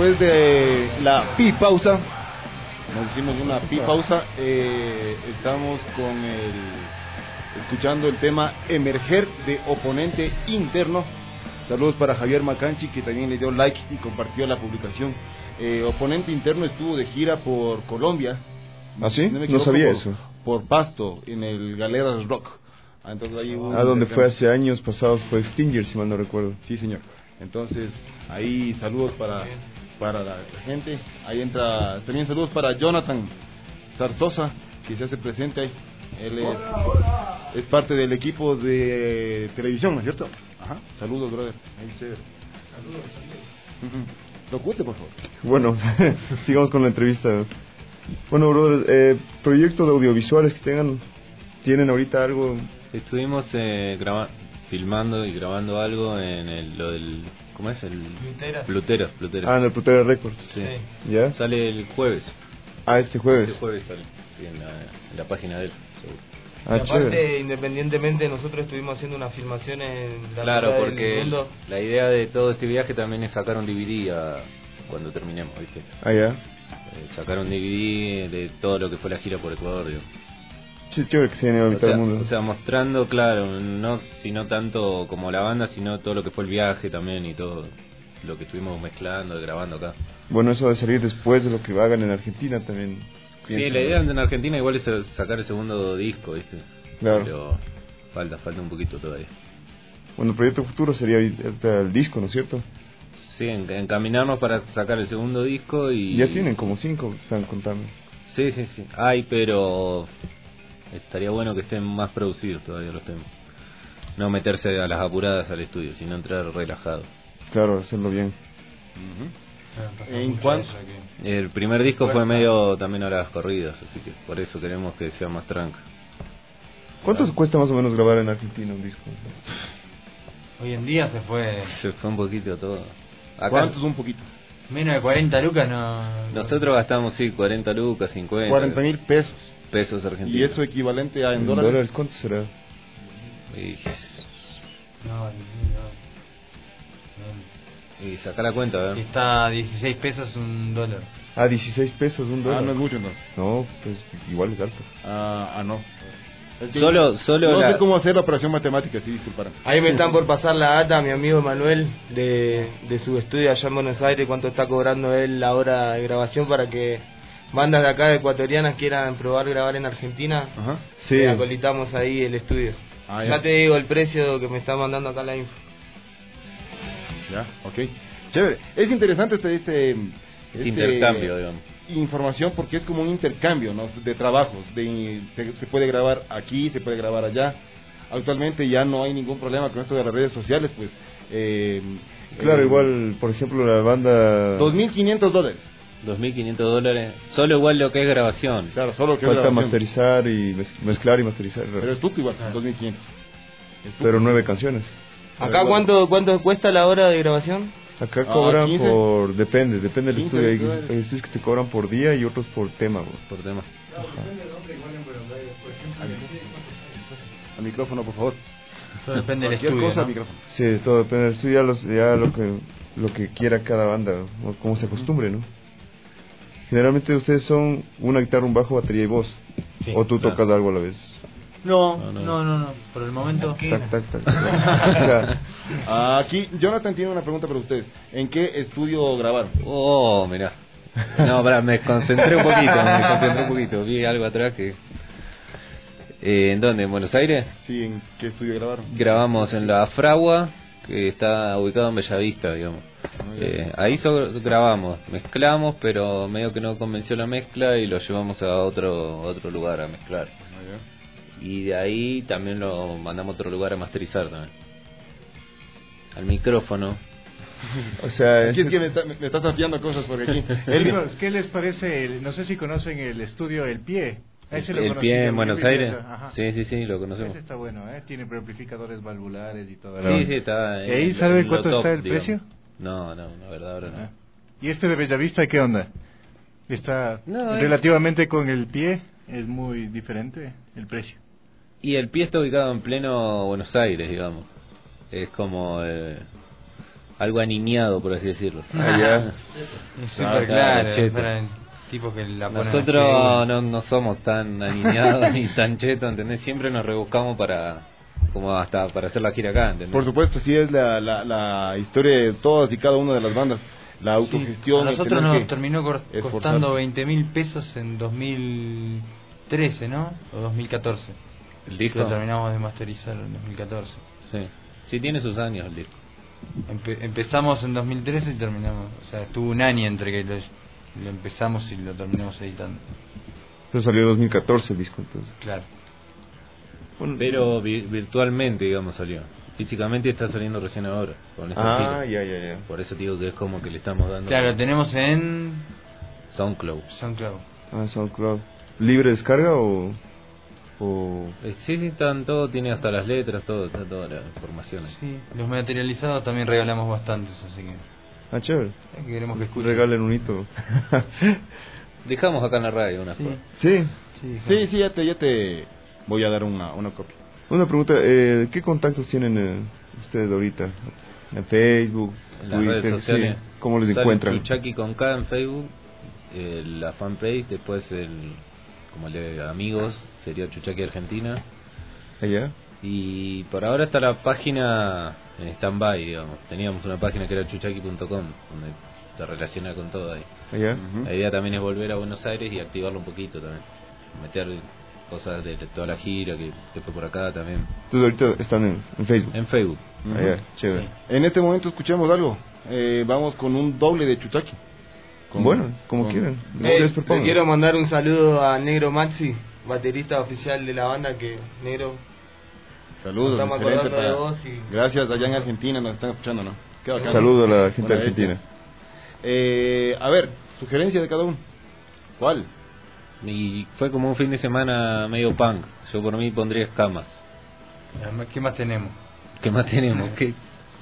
Speaker 5: después de la pi pausa, nos hicimos una pi pausa, eh, estamos con el, escuchando el tema Emerger de Oponente Interno. Saludos para Javier Macanchi, que también le dio like y compartió la publicación. Eh, Oponente Interno estuvo de gira por Colombia.
Speaker 8: ¿Ah, sí?
Speaker 5: No, me
Speaker 8: no sabía
Speaker 5: por,
Speaker 8: eso.
Speaker 5: Por Pasto, en el Galeras Rock. Ah, entonces ahí
Speaker 8: ah donde fue hace años pasados, fue Extinger, si mal no recuerdo.
Speaker 5: Sí, señor. Entonces, ahí saludos para, para la gente. Ahí entra, también saludos para Jonathan Zarzosa, que se hace presente ahí. Él es, es parte del equipo de televisión, ¿no es cierto? Ajá. Saludos, brother. Ahí se... Saludos, saludos. Uh-huh. Locute, por favor.
Speaker 8: Bueno, sigamos con la entrevista. Bueno, brother, eh, proyectos audiovisuales que tengan, ¿tienen ahorita algo?
Speaker 7: Estuvimos eh, grabando, filmando y grabando algo en el, lo del, ¿cómo es? El
Speaker 10: Pluteras.
Speaker 7: Pluteras, Pluteras.
Speaker 8: Ah, en el Pluteras Records.
Speaker 7: Sí.
Speaker 8: sí. ¿Ya?
Speaker 7: Sale el jueves.
Speaker 8: Ah, este jueves.
Speaker 7: Este jueves sale, sí, en la, en la página de él, seguro.
Speaker 10: Ah, y aparte, chévere. Independientemente, nosotros estuvimos haciendo unas filmaciones en la
Speaker 7: claro, porque el, la idea de todo este viaje también es sacar un D V D a, cuando terminemos, ¿viste?
Speaker 8: Ah, ya.
Speaker 7: Eh, sacar un D V D de todo lo que fue la gira por Ecuador, digo.
Speaker 8: Sí, chévere que se viene a mitad del mundo.
Speaker 7: O sea, mostrando, claro, no sino tanto como la banda, sino todo lo que fue el viaje también y todo lo que estuvimos mezclando y grabando acá.
Speaker 8: Bueno, eso va a salir después de lo que hagan en Argentina también.
Speaker 7: Sí, la idea en Argentina igual es sacar el segundo disco, ¿viste?
Speaker 8: Claro.
Speaker 7: Pero falta, falta un poquito todavía.
Speaker 8: Bueno, el proyecto futuro sería el disco, ¿no es cierto?
Speaker 7: Sí, en, encaminarnos para sacar el segundo disco y...
Speaker 8: Ya tienen como cinco, están contando.
Speaker 7: Sí, sí, sí. Hay, pero estaría bueno que estén más producidos todavía los temas. No meterse a las apuradas al estudio, sino entrar relajado.
Speaker 8: Claro, hacerlo bien.
Speaker 7: Uh-huh.
Speaker 5: En cuanto
Speaker 7: el primer disco fue medio también a las corridas, así que por eso queremos que sea más tranca.
Speaker 8: ¿Cuánto claro. cuesta más o menos grabar en Argentina un disco?
Speaker 9: Hoy en día se fue...
Speaker 7: Se fue un poquito todo.
Speaker 5: Acá, ¿cuánto es un poquito?
Speaker 9: Menos de cuarenta lucas no...
Speaker 7: Nosotros gastamos, sí, cuarenta lucas, cincuenta.
Speaker 5: cuarenta mil pesos.
Speaker 7: Pesos argentinos.
Speaker 5: ¿Y eso equivalente a en,
Speaker 8: ¿En
Speaker 5: dólares?
Speaker 8: dólares? ¿Cuánto será?
Speaker 7: Y...
Speaker 9: No, no,
Speaker 7: Y saca la cuenta, ¿verdad?
Speaker 9: Si está a dieciséis pesos un dólar.
Speaker 8: Ah, dieciséis pesos un dólar.
Speaker 5: Ah, no es mucho, no.
Speaker 8: No, pues igual es alto.
Speaker 5: Ah, ah no.
Speaker 7: Es que solo, solo
Speaker 5: no
Speaker 7: la...
Speaker 5: sé cómo hacer la operación matemática, sí, disculparán.
Speaker 10: Ahí me están por pasar la data a mi amigo Manuel de, de su estudio allá en Buenos Aires, cuánto está cobrando él la hora de grabación para que bandas de acá ecuatorianas quieran probar grabar en Argentina.
Speaker 5: Ajá.
Speaker 8: Sí.
Speaker 10: Acolitamos ahí el estudio. Ah, ya, ya te digo el precio que me está mandando acá la info.
Speaker 5: Ya, ok. Chévere. Es interesante este, este, este
Speaker 7: intercambio, digamos.
Speaker 5: Información porque es como un intercambio, ¿no? De trabajos. De, se, se puede grabar aquí, se puede grabar allá. Actualmente ya no hay ningún problema con esto de las redes sociales, pues. Eh,
Speaker 8: claro,
Speaker 5: eh,
Speaker 8: igual, por ejemplo, la banda...
Speaker 5: dos mil quinientos dólares.
Speaker 7: dos mil quinientos dólares. Solo igual lo que es grabación.
Speaker 5: Claro, solo lo que
Speaker 8: Falta
Speaker 5: es grabación.
Speaker 8: masterizar y mez, mezclar y masterizar.
Speaker 5: Pero es tuco igual, ah. dos mil quinientos.
Speaker 8: Pero nueve canciones.
Speaker 10: ¿Acá cuánto cuánto cuesta la hora de grabación?
Speaker 8: Acá cobran
Speaker 5: ah,
Speaker 8: por... Depende, depende del estudio. Hay, hay estudios que te cobran por día y otros por tema, bro.
Speaker 7: Por tema.
Speaker 5: Ajá. Depende de dónde, igual en Buenos Aires, por ejemplo. Al micrófono, por favor.
Speaker 9: Todo depende del estudio,
Speaker 5: cosa,
Speaker 9: ¿no?
Speaker 5: micrófono.
Speaker 8: Sí, todo depende del estudio, ya, los, ya lo que lo que quiera cada banda, o como se acostumbre, ¿no? Generalmente ustedes son una guitarra, un bajo, batería y voz. Sí, o tú claro. tocas algo a la vez.
Speaker 9: No, no, no, no, no, no. Por el momento.
Speaker 8: Tac, tac, tac, tac.
Speaker 5: Aquí, Jonathan tiene una pregunta para ustedes. ¿En qué estudio grabaron?
Speaker 7: Oh, mirá. No, pará, me concentré un poquito, me concentré un poquito. Vi algo atrás que... Eh, ¿En dónde? ¿En Buenos Aires?
Speaker 5: Sí, ¿en qué estudio grabaron?
Speaker 7: Grabamos en la Fragua, que está ubicado en Bellavista, digamos. Eh, ahí so, grabamos, mezclamos, pero medio que no convenció la mezcla y lo llevamos a otro, otro lugar a mezclar. Y de ahí también lo mandamos a otro lugar a masterizar también. Al micrófono.
Speaker 5: O sea, es, es que me está, me está desafiando cosas por aquí.
Speaker 12: Elvis, ¿qué les parece? El, no sé si conocen el estudio El Pie.
Speaker 7: Ese lo el Pie en Buenos Aires. Ajá. Sí, sí, sí, lo conocemos.
Speaker 12: Ese está bueno, ¿eh? Tiene preamplificadores valvulares y todo.
Speaker 7: Sí, sí, está.
Speaker 12: ¿Y ahí sabe cuánto top, está el digamos. precio?
Speaker 7: No, no, la verdad ahora no. Ah.
Speaker 12: ¿Y este de Bellavista qué onda? Está no, relativamente es... con el Pie, es muy diferente el precio.
Speaker 7: Y el Pie está ubicado en pleno Buenos Aires, digamos. Es como... Eh, algo aniñado, por así decirlo.
Speaker 9: Ah, ya. Es súper claro, para tipos que la ponen.
Speaker 7: Nosotros no, no somos tan aniñados ni tan chetos, ¿entendés? Siempre nos rebuscamos para, como hasta para hacer la gira acá, ¿entendés?
Speaker 5: Por supuesto, sí es la, la, la historia de todas y cada una de las bandas. La autogestión.
Speaker 9: Sí, a nosotros nos terminó costando veinte mil pesos en dos mil trece, ¿no? O dos mil catorce.
Speaker 7: ¿El disco?
Speaker 9: Lo terminamos de masterizar en dos mil catorce.
Speaker 7: Sí, sí tiene sus años el disco.
Speaker 9: Empe empezamos en dos mil trece y terminamos, o sea, estuvo un año entre que lo, lo empezamos y lo terminamos editando.
Speaker 8: Pero salió en dos mil catorce el disco, entonces.
Speaker 9: Claro.
Speaker 7: Bueno, pero vi virtualmente, digamos, salió. Físicamente está saliendo recién ahora. Con esta
Speaker 8: ah, gira. ya, ya, ya.
Speaker 7: Por eso digo que es como que le estamos dando...
Speaker 9: Claro, tenemos en...
Speaker 7: SoundCloud.
Speaker 9: SoundCloud.
Speaker 8: Ah, SoundCloud. ¿Libre descarga o...? o...
Speaker 7: Eh, sí, sí, están todo, tiene hasta las letras, todo, está toda la información ahí.
Speaker 9: Sí, los materializados también regalamos bastantes, así que...
Speaker 8: Ah, chévere.
Speaker 9: Es que queremos que escuchen.
Speaker 8: Regalen un hito.
Speaker 7: Dejamos acá en la radio una
Speaker 8: sí.
Speaker 7: foto.
Speaker 8: Sí.
Speaker 5: Sí, sí, sí, ya te, ya te voy a dar una, una copia.
Speaker 8: Una pregunta, eh, ¿qué contactos tienen eh, ustedes ahorita? ¿En Facebook?
Speaker 7: En las
Speaker 8: Twitter,
Speaker 7: redes sociales.
Speaker 8: Sí. ¿Cómo les
Speaker 7: Sale
Speaker 8: encuentran?
Speaker 7: Chuchaki con K en Facebook, eh, la fanpage, después el, como el de amigos, sería Chuchaki Argentina.
Speaker 8: ¿Allá?
Speaker 7: Y por ahora está la página en stand-by, digamos. Teníamos una página que era chuchaki punto com, donde te relaciona con todo ahí.
Speaker 8: ¿Allá?
Speaker 7: Uh-huh. La idea también es volver a Buenos Aires y activarlo un poquito también. Meter cosas de, de toda la gira que, que fue por acá también.
Speaker 8: Entonces ahorita están en, en Facebook.
Speaker 7: En Facebook.
Speaker 8: Uh-huh. Allá, chévere.
Speaker 5: Sí. En este momento escuchemos algo. Eh, vamos con un doble de Chuchaki.
Speaker 8: Con, bueno, como
Speaker 5: con,
Speaker 8: quieran.
Speaker 10: Eh, le quiero mandar un saludo a Negro Maxi, baterista oficial de la banda, que Negro...
Speaker 5: Saludos.
Speaker 10: Estamos acordando para... de vos y...
Speaker 5: Gracias, allá en Argentina nos están escuchando, ¿no?
Speaker 8: Saludos a la gente argentina.
Speaker 5: Eh, a ver, sugerencia de cada uno. ¿Cuál?
Speaker 7: Y fue como un fin de semana medio punk. Yo por mí pondría Escamas.
Speaker 9: ¿Qué más tenemos?
Speaker 7: ¿Qué más tenemos? ¿Qué?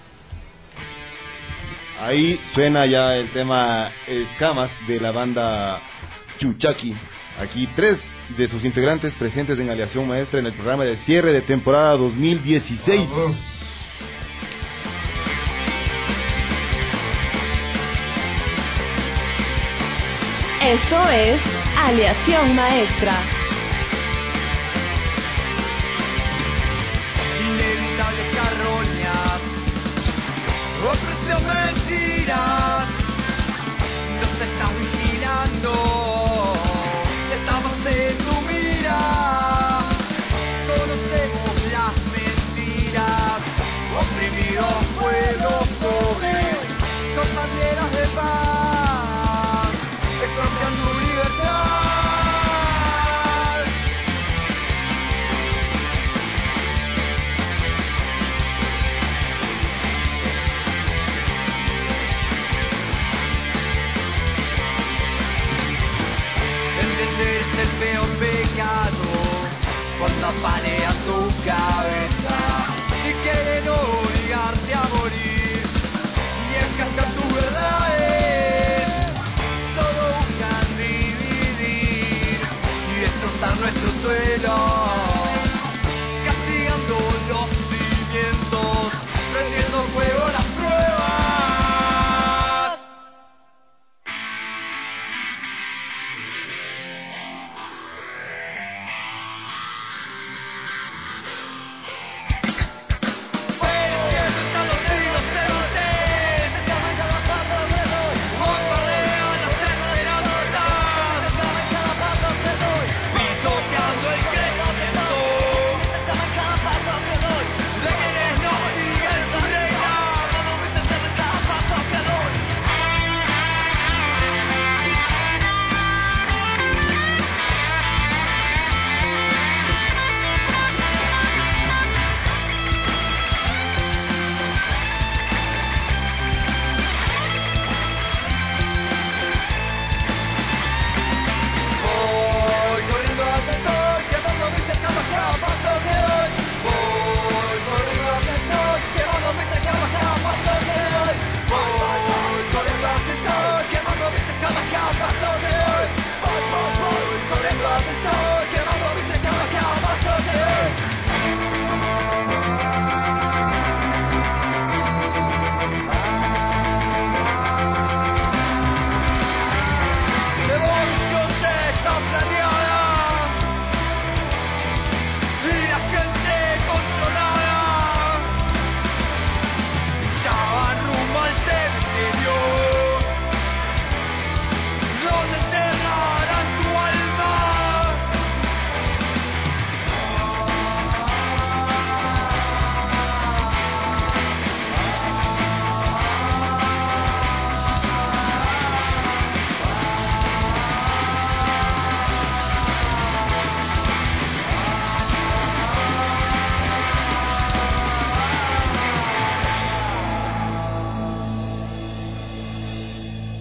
Speaker 5: Ahí suena ya el tema Escamas de la banda Chuchaki. Aquí tres de sus integrantes presentes en Aleación Maestra en el programa de cierre de temporada dos mil dieciséis. ¡Vamos!
Speaker 6: Esto es Aleación Maestra.
Speaker 11: Inevitables carroñas, ofrecen mentiras, nos están vigilando, estamos en tu mira, conocemos las mentiras, oprimidos pueblos pobres, son banderas de paz, expropian tu libertad. Es el peor pecado cuando apalea tu cabeza y quieren obligarte a morir y escasar tu verdad es solo buscan dividir y destrozar nuestro suelo, castigando los cimientos, prendiendo fuego las pruebas. Pisoteando el crédito.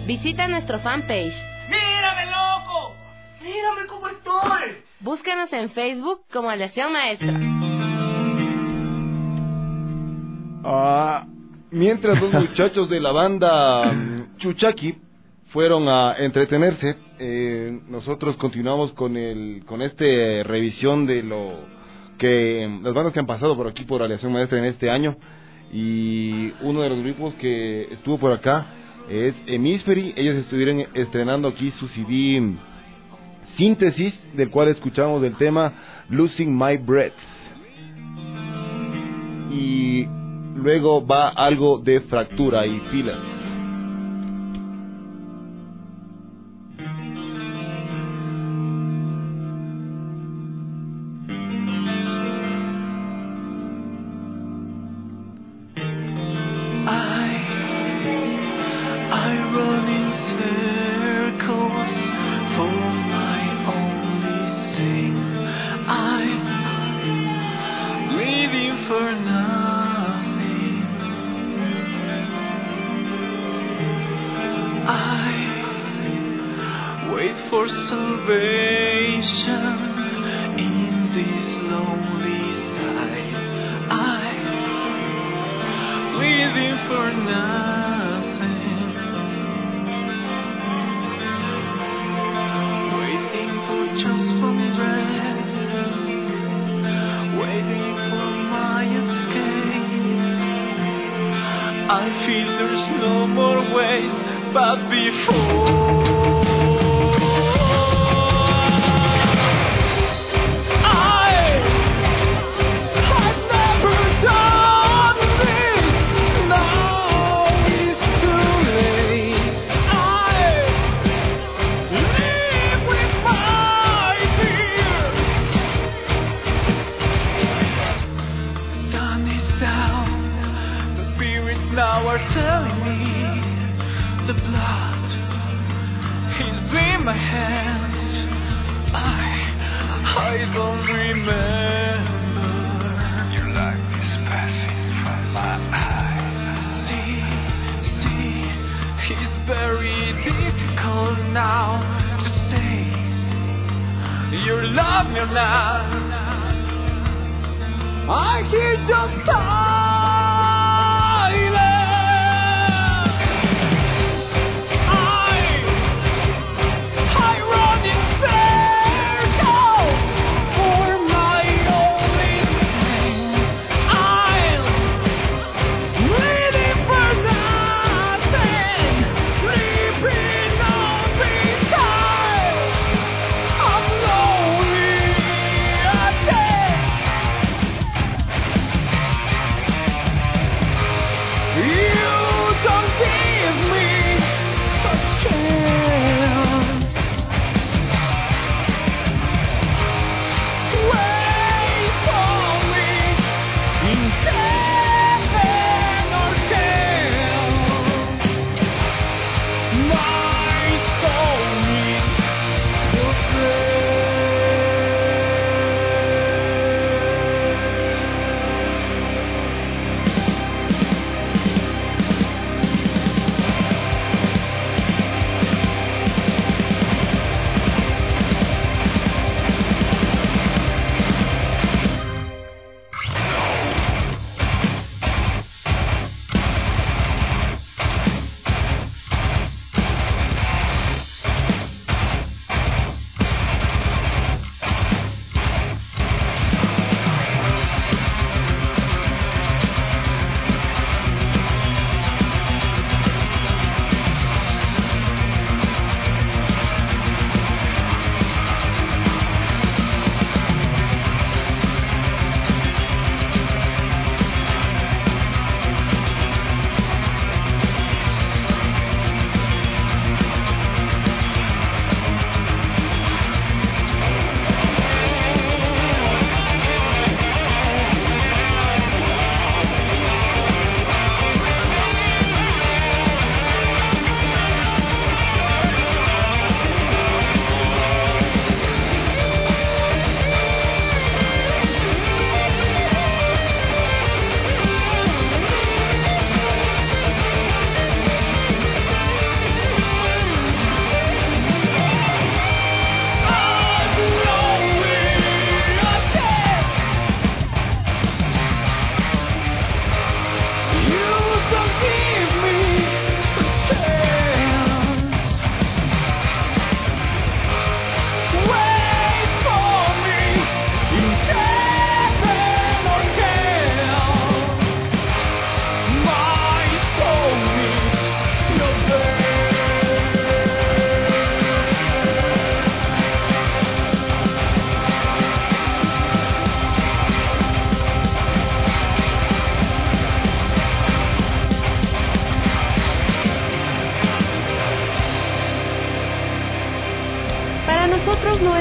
Speaker 6: Visita nuestro fanpage.
Speaker 13: ¡Mírame, loco! ¡Mírame cómo estoy!
Speaker 6: Búscanos en Facebook como Aleación Maestra.
Speaker 5: Ah, mientras los muchachos de la banda Chuchaki fueron a entretenerse, eh, nosotros continuamos con el con este revisión de lo que las bandas que han pasado por aquí por Aleación Maestra en este año. Y uno de los grupos que estuvo por acá es Hemispheri. Ellos estuvieron estrenando aquí su C D Síntesis, del cual escuchamos el tema Losing My Breath. Y luego va algo de Fractura y Pilas.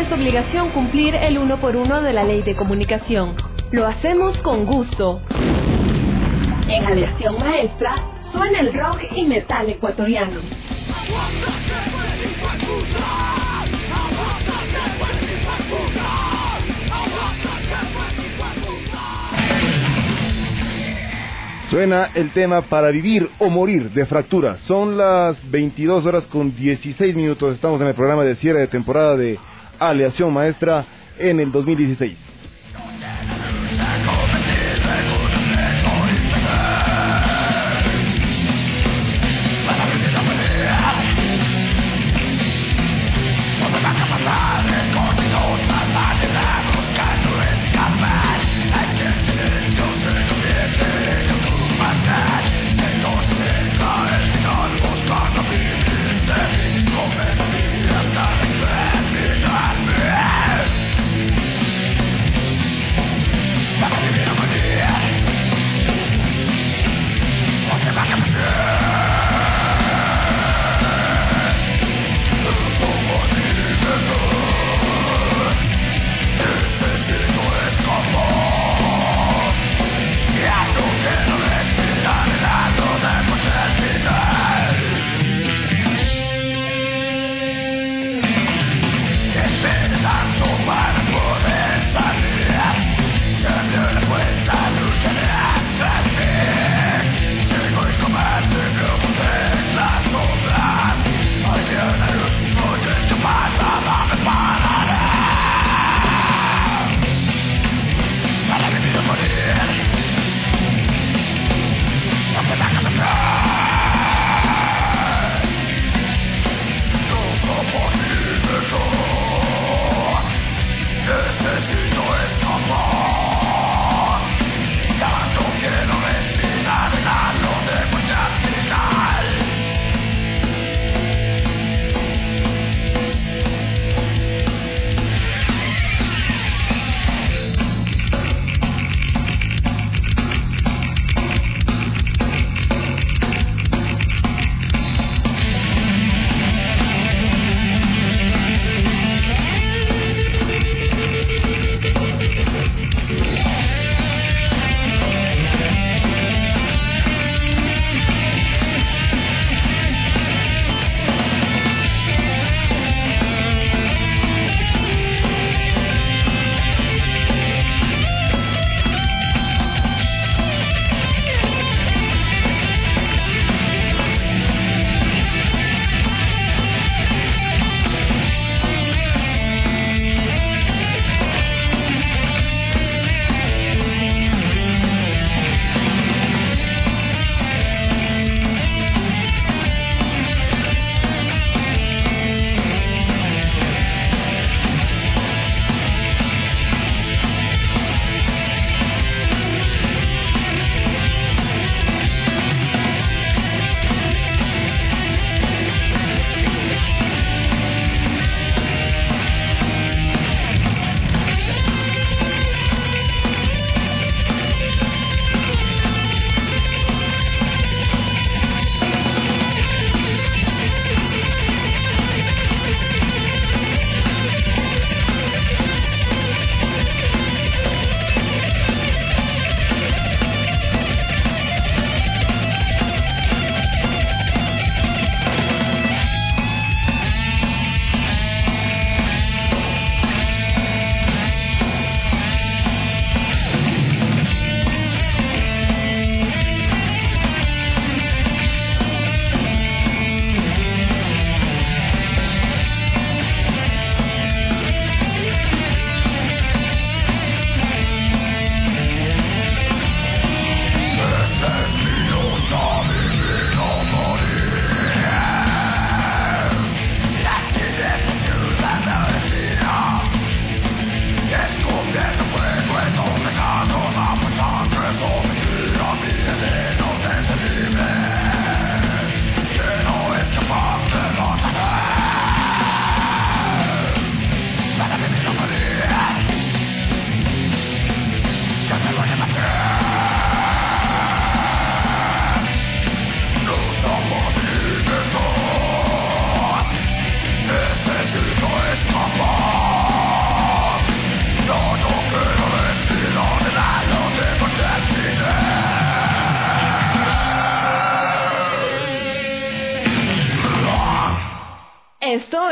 Speaker 6: es obligación cumplir el uno por uno de la Ley de Comunicación. Lo hacemos con gusto. En Aleación Maestra suena el rock y metal ecuatoriano.
Speaker 5: Suena el tema Para Vivir o Morir de Fractura. Son las veintidós horas con dieciséis minutos. Estamos en el programa de cierre de temporada de Aleación Maestra en el dos mil dieciséis.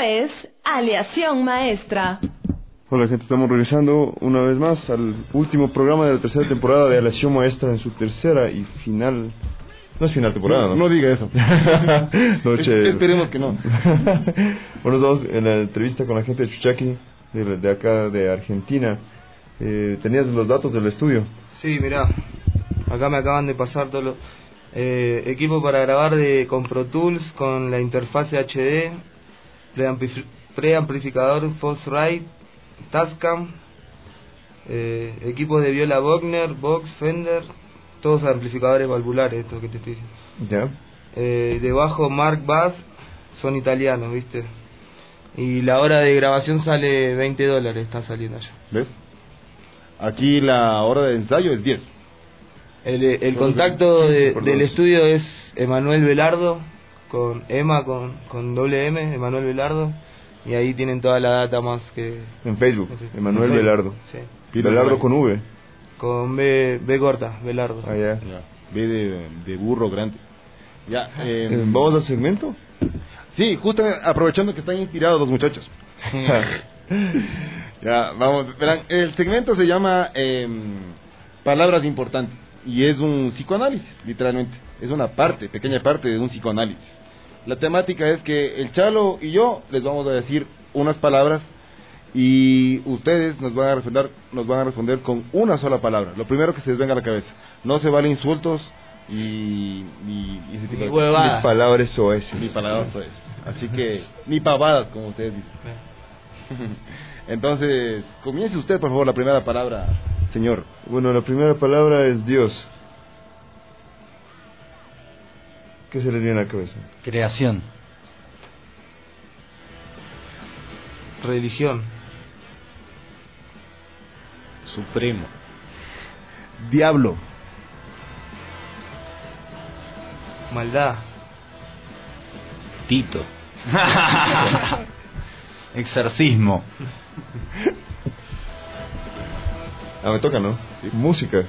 Speaker 6: es Aleación Maestra.
Speaker 8: Hola gente, estamos regresando una vez más al último programa de la tercera temporada de Aleación Maestra en su tercera y final... No es final temporada, ¿no?
Speaker 5: No, no diga eso.
Speaker 8: Noche...
Speaker 5: Esperemos que no.
Speaker 8: Bueno, estamos en la entrevista con la gente de Chuchaqui, de, de acá de Argentina. Eh, ¿Tenías los datos del estudio?
Speaker 10: Sí, mirá, acá me acaban de pasar todos los... Eh, equipo para grabar de, con Pro Tools, con la interfase H D, preamplif- preamplificador Focusrite, Tascam, eh, equipos de viola Wagner, Vox, Fender, todos amplificadores valvulares, esto que te estoy diciendo.
Speaker 8: Ya.
Speaker 10: Eh, de bajo Mark Bass, son italianos, ¿viste? Y la hora de grabación sale veinte dólares, está saliendo allá.
Speaker 5: ¿Ves? Aquí la hora de ensayo es diez.
Speaker 10: El, el contacto de, del estudio es Emanuel Velardo, con Emma, con, con doble M, Emanuel Velardo, y ahí tienen toda la data más que...
Speaker 8: En Facebook,
Speaker 10: no sé.
Speaker 8: Emanuel
Speaker 10: En
Speaker 8: Velardo.
Speaker 10: Sí.
Speaker 8: Velardo con V.
Speaker 10: Con B, B corta, Velardo.
Speaker 8: Ah, ya.
Speaker 5: Ya. B de, de burro grande. Ya, eh,
Speaker 8: Eh, ¿Vamos al segmento?
Speaker 5: Sí, justo aprovechando que están inspirados los muchachos. Ya, vamos, verán, el segmento se llama eh, Palabras Importantes y es un psicoanálisis, literalmente. Es una parte, pequeña parte de un psicoanálisis. La temática es que el Chalo y yo les vamos a decir unas palabras y ustedes nos van a responder, nos van a responder con una sola palabra, lo primero que se les venga a la cabeza. No se vale insultos y, y, y ese tipo
Speaker 10: Ni
Speaker 5: de
Speaker 10: huevadas.
Speaker 8: Ni palabras soeces.
Speaker 5: Ni palabras soeces. Así que, ni pavadas, como ustedes dicen. Entonces, comience usted, por favor, la primera palabra, señor.
Speaker 8: Bueno, la primera palabra es Dios. ¿Qué se les viene a la cabeza?
Speaker 9: Creación.
Speaker 10: Religión.
Speaker 7: Supremo.
Speaker 5: Diablo.
Speaker 10: Maldad.
Speaker 7: Tito.
Speaker 9: Exorcismo.
Speaker 8: Ah, me toca, ¿no? Sí. Música.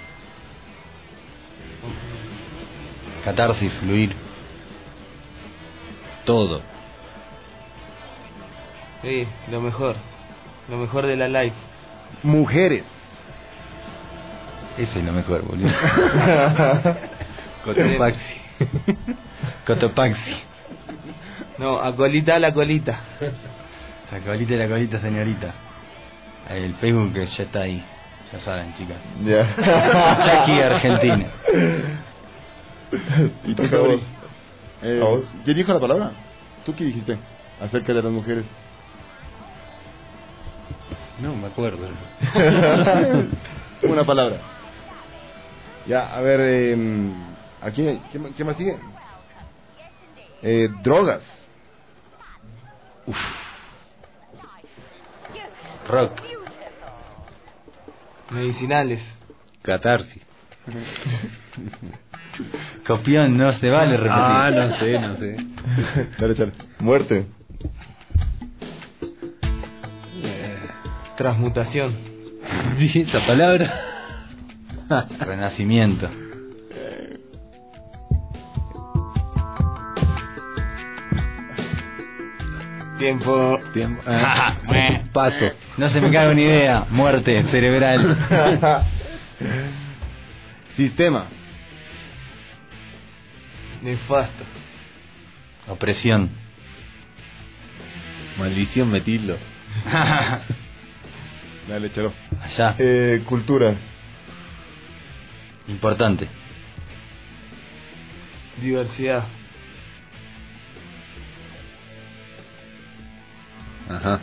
Speaker 9: Catarsis, fluir.
Speaker 7: Todo.
Speaker 10: Sí, lo mejor. Lo mejor de la life.
Speaker 5: Mujeres.
Speaker 9: Ese es lo mejor, boludo. Cotopaxi. Cotopaxi.
Speaker 10: No, a colita, la colita.
Speaker 9: La colita y la colita, señorita. El Facebook que ya está ahí. Ya saben, chicas.
Speaker 8: Ya.
Speaker 9: Chucky, Argentina.
Speaker 8: ¿Y tú, a vos?
Speaker 5: Eh,
Speaker 8: ¿A vos?
Speaker 5: ¿Quién dijo la palabra? ¿Tú qué dijiste acerca de las mujeres?
Speaker 7: No me acuerdo.
Speaker 5: Una palabra. Ya, a ver, eh, ¿a quién, quién, quién más sigue? Eh, drogas.
Speaker 9: Uf. Rock.
Speaker 10: Medicinales.
Speaker 7: Catarsis.
Speaker 9: Copión, no se vale repetir.
Speaker 7: Ah, no sé, no sé.
Speaker 8: Dale, chale. Muerte.
Speaker 10: Transmutación.
Speaker 7: ¿Dice esa palabra?
Speaker 9: Renacimiento.
Speaker 10: Tiempo.
Speaker 7: Tiempo. Eh, paso.
Speaker 9: No se me cae una idea. Muerte cerebral.
Speaker 5: Sistema.
Speaker 10: Nefasto.
Speaker 9: Opresión.
Speaker 7: Maldición, metillo.
Speaker 5: Dale, chalo.
Speaker 9: Allá.
Speaker 8: Eh, cultura.
Speaker 9: Importante.
Speaker 10: Diversidad.
Speaker 7: Ajá.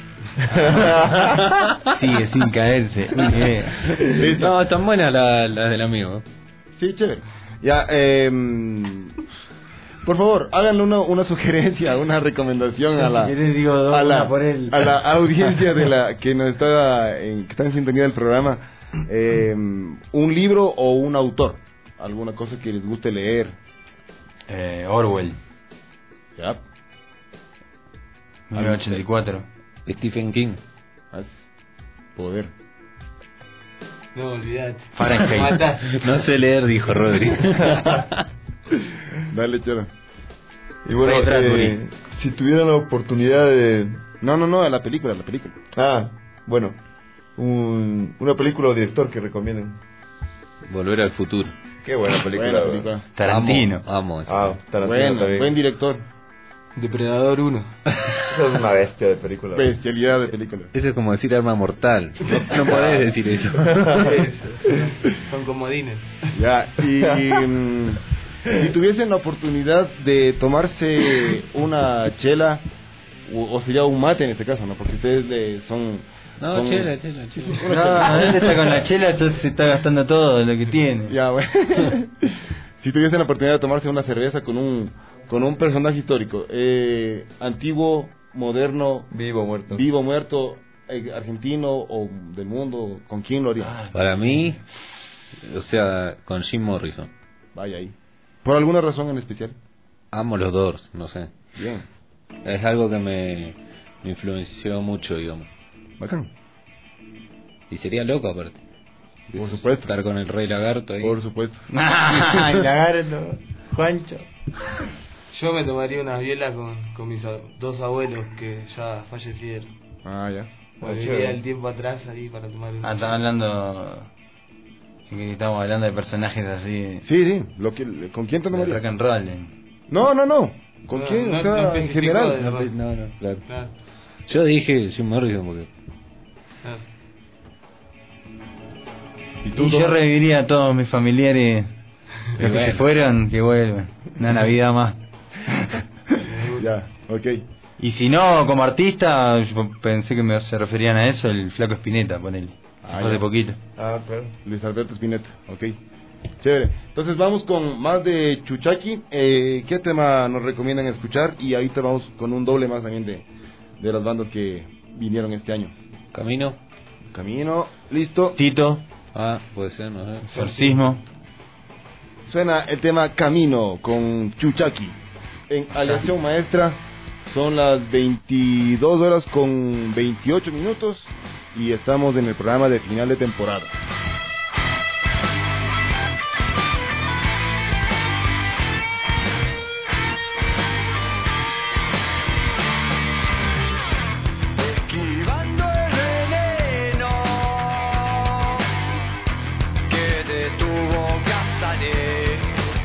Speaker 9: Sigue sin caerse.
Speaker 7: Eh. No, están buenas las la del amigo.
Speaker 5: Sí, chévere. Ya, eh, por favor, háganle una, una sugerencia, una recomendación a la,
Speaker 9: Si querés, digo dos,
Speaker 5: a, la
Speaker 9: una por él.
Speaker 5: a la audiencia de la que nos está en, que está en sintonía del programa. Eh, un libro o un autor, alguna cosa que les guste leer.
Speaker 9: Eh, Orwell.
Speaker 5: Ya.
Speaker 9: mil novecientos ochenta y cuatro.
Speaker 7: Stephen King.
Speaker 5: Poder.
Speaker 10: No, olvidate.
Speaker 9: Fahrenheit.
Speaker 10: Mata.
Speaker 7: No sé leer, dijo Rodri.
Speaker 5: Dale, chero.
Speaker 8: Y bueno, eh, si tuvieran la oportunidad de...
Speaker 5: No, no, no, la película, la película.
Speaker 8: Ah, bueno, un, una película o director que recomienden.
Speaker 7: Volver al futuro.
Speaker 8: Qué buena película.
Speaker 5: Buena película.
Speaker 9: Tarantino.
Speaker 7: Amo, amo
Speaker 8: ah, Tarantino
Speaker 5: buen, buen director.
Speaker 10: Depredador uno.
Speaker 8: Esa es una bestia de película.
Speaker 5: Bestialidad de película.
Speaker 7: Eso es como decir arma mortal. No, no podés decir eso.
Speaker 10: Son comodines.
Speaker 5: Ya, y... y si tuviesen la oportunidad de tomarse una chela, o, o sería un mate en este caso, ¿no? Porque ustedes eh, son...
Speaker 7: No,
Speaker 5: son...
Speaker 7: chela, chela, chela.
Speaker 9: No, él está con la chela, ya se está gastando todo lo que tiene.
Speaker 5: Ya, bueno. Si tuviesen la oportunidad de tomarse una cerveza con un con un personaje histórico, eh, antiguo, moderno,
Speaker 8: vivo, muerto,
Speaker 5: vivo, muerto, eh, argentino o del mundo, ¿con quién lo haría?
Speaker 7: Para mí, o sea, con Jim Morrison.
Speaker 5: Vaya ahí. ¿Por alguna razón en especial?
Speaker 7: Amo los Doors, no sé.
Speaker 5: Bien.
Speaker 7: Es algo que me, me influenció mucho, digamos.
Speaker 5: Bacán.
Speaker 7: Y sería loco, aparte.
Speaker 5: Por supuesto.
Speaker 7: Estar con el Rey Lagarto ahí.
Speaker 5: Por supuesto.
Speaker 10: El lagarto, Juancho. Yo me tomaría unas bielas con, con mis a- dos abuelos que ya fallecieron.
Speaker 5: Ah, ya.
Speaker 10: Volvería el tiempo atrás ahí para tomar una.
Speaker 9: Ah, estamos hablando... que estamos hablando de personajes así...
Speaker 5: Sí, sí. Lo que, ¿Con quién te tomarías?
Speaker 9: Rock and roll. ¿eh?
Speaker 5: No, no, no. ¿Con
Speaker 10: No,
Speaker 5: quién?
Speaker 10: no,
Speaker 5: O sea,
Speaker 10: no
Speaker 5: en general.
Speaker 7: No, no, no, claro.
Speaker 10: Claro,
Speaker 7: Yo dije Jim Morrison porque...
Speaker 10: claro.
Speaker 5: ¿Y tú,
Speaker 9: Y yo reviviría a todos mis familiares, los que se fueron, que vuelvan. Una Navidad más.
Speaker 5: Ya, ok.
Speaker 9: Y si no, como artista, yo pensé que me se referían a eso, el Flaco Spinetta, ponele.
Speaker 5: Ah,
Speaker 9: Fue de
Speaker 5: ya.
Speaker 9: poquito.
Speaker 8: Ah, claro.
Speaker 5: Luis Alberto Spinetta, ok. Chévere. Entonces vamos con más de Chuchaki. Eh, ¿Qué tema nos recomiendan escuchar? Y ahorita vamos con un doble más también de, de las bandas que vinieron este año.
Speaker 7: Camino.
Speaker 5: Camino, listo.
Speaker 9: Tito.
Speaker 7: Ah, puede ser, no sé.
Speaker 9: Exorcismo.
Speaker 5: Suena el tema Camino con Chuchaki. En Aleación Maestra son las veintidós horas con veintiocho minutos y estamos en el programa de final de temporada.
Speaker 11: Esquivando el veneno que de tu boca sale.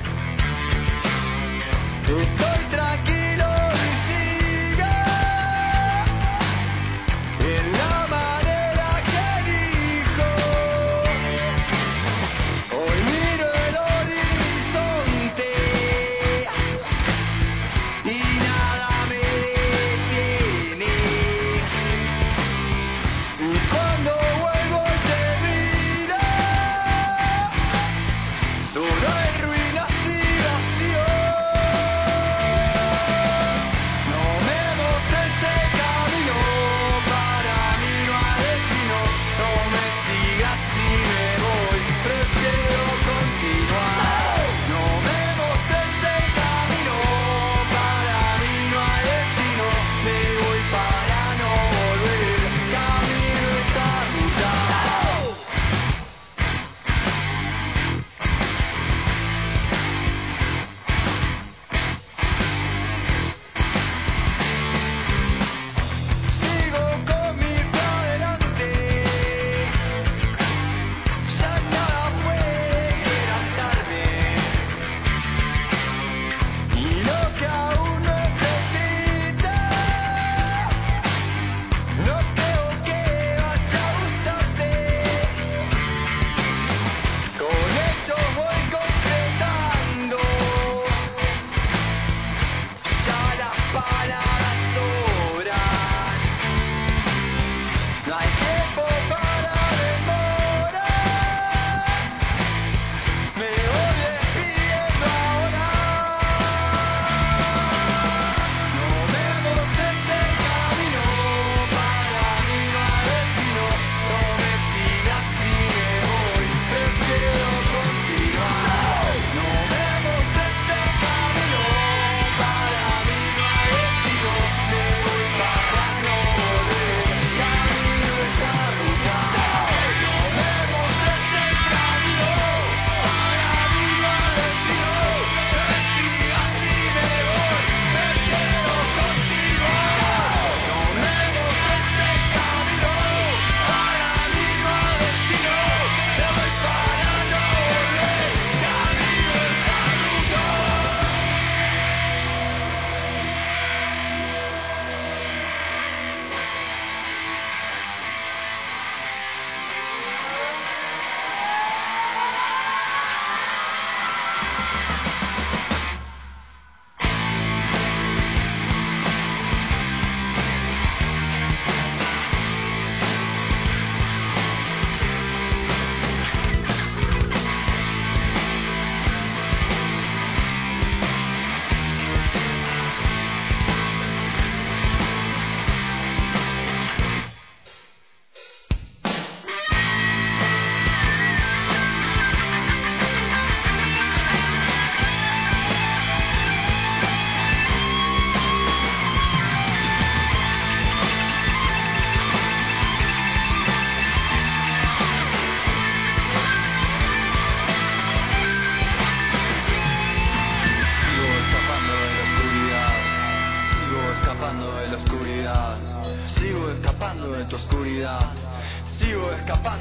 Speaker 11: Estoy tranquilo y sigo en la manera que elijo.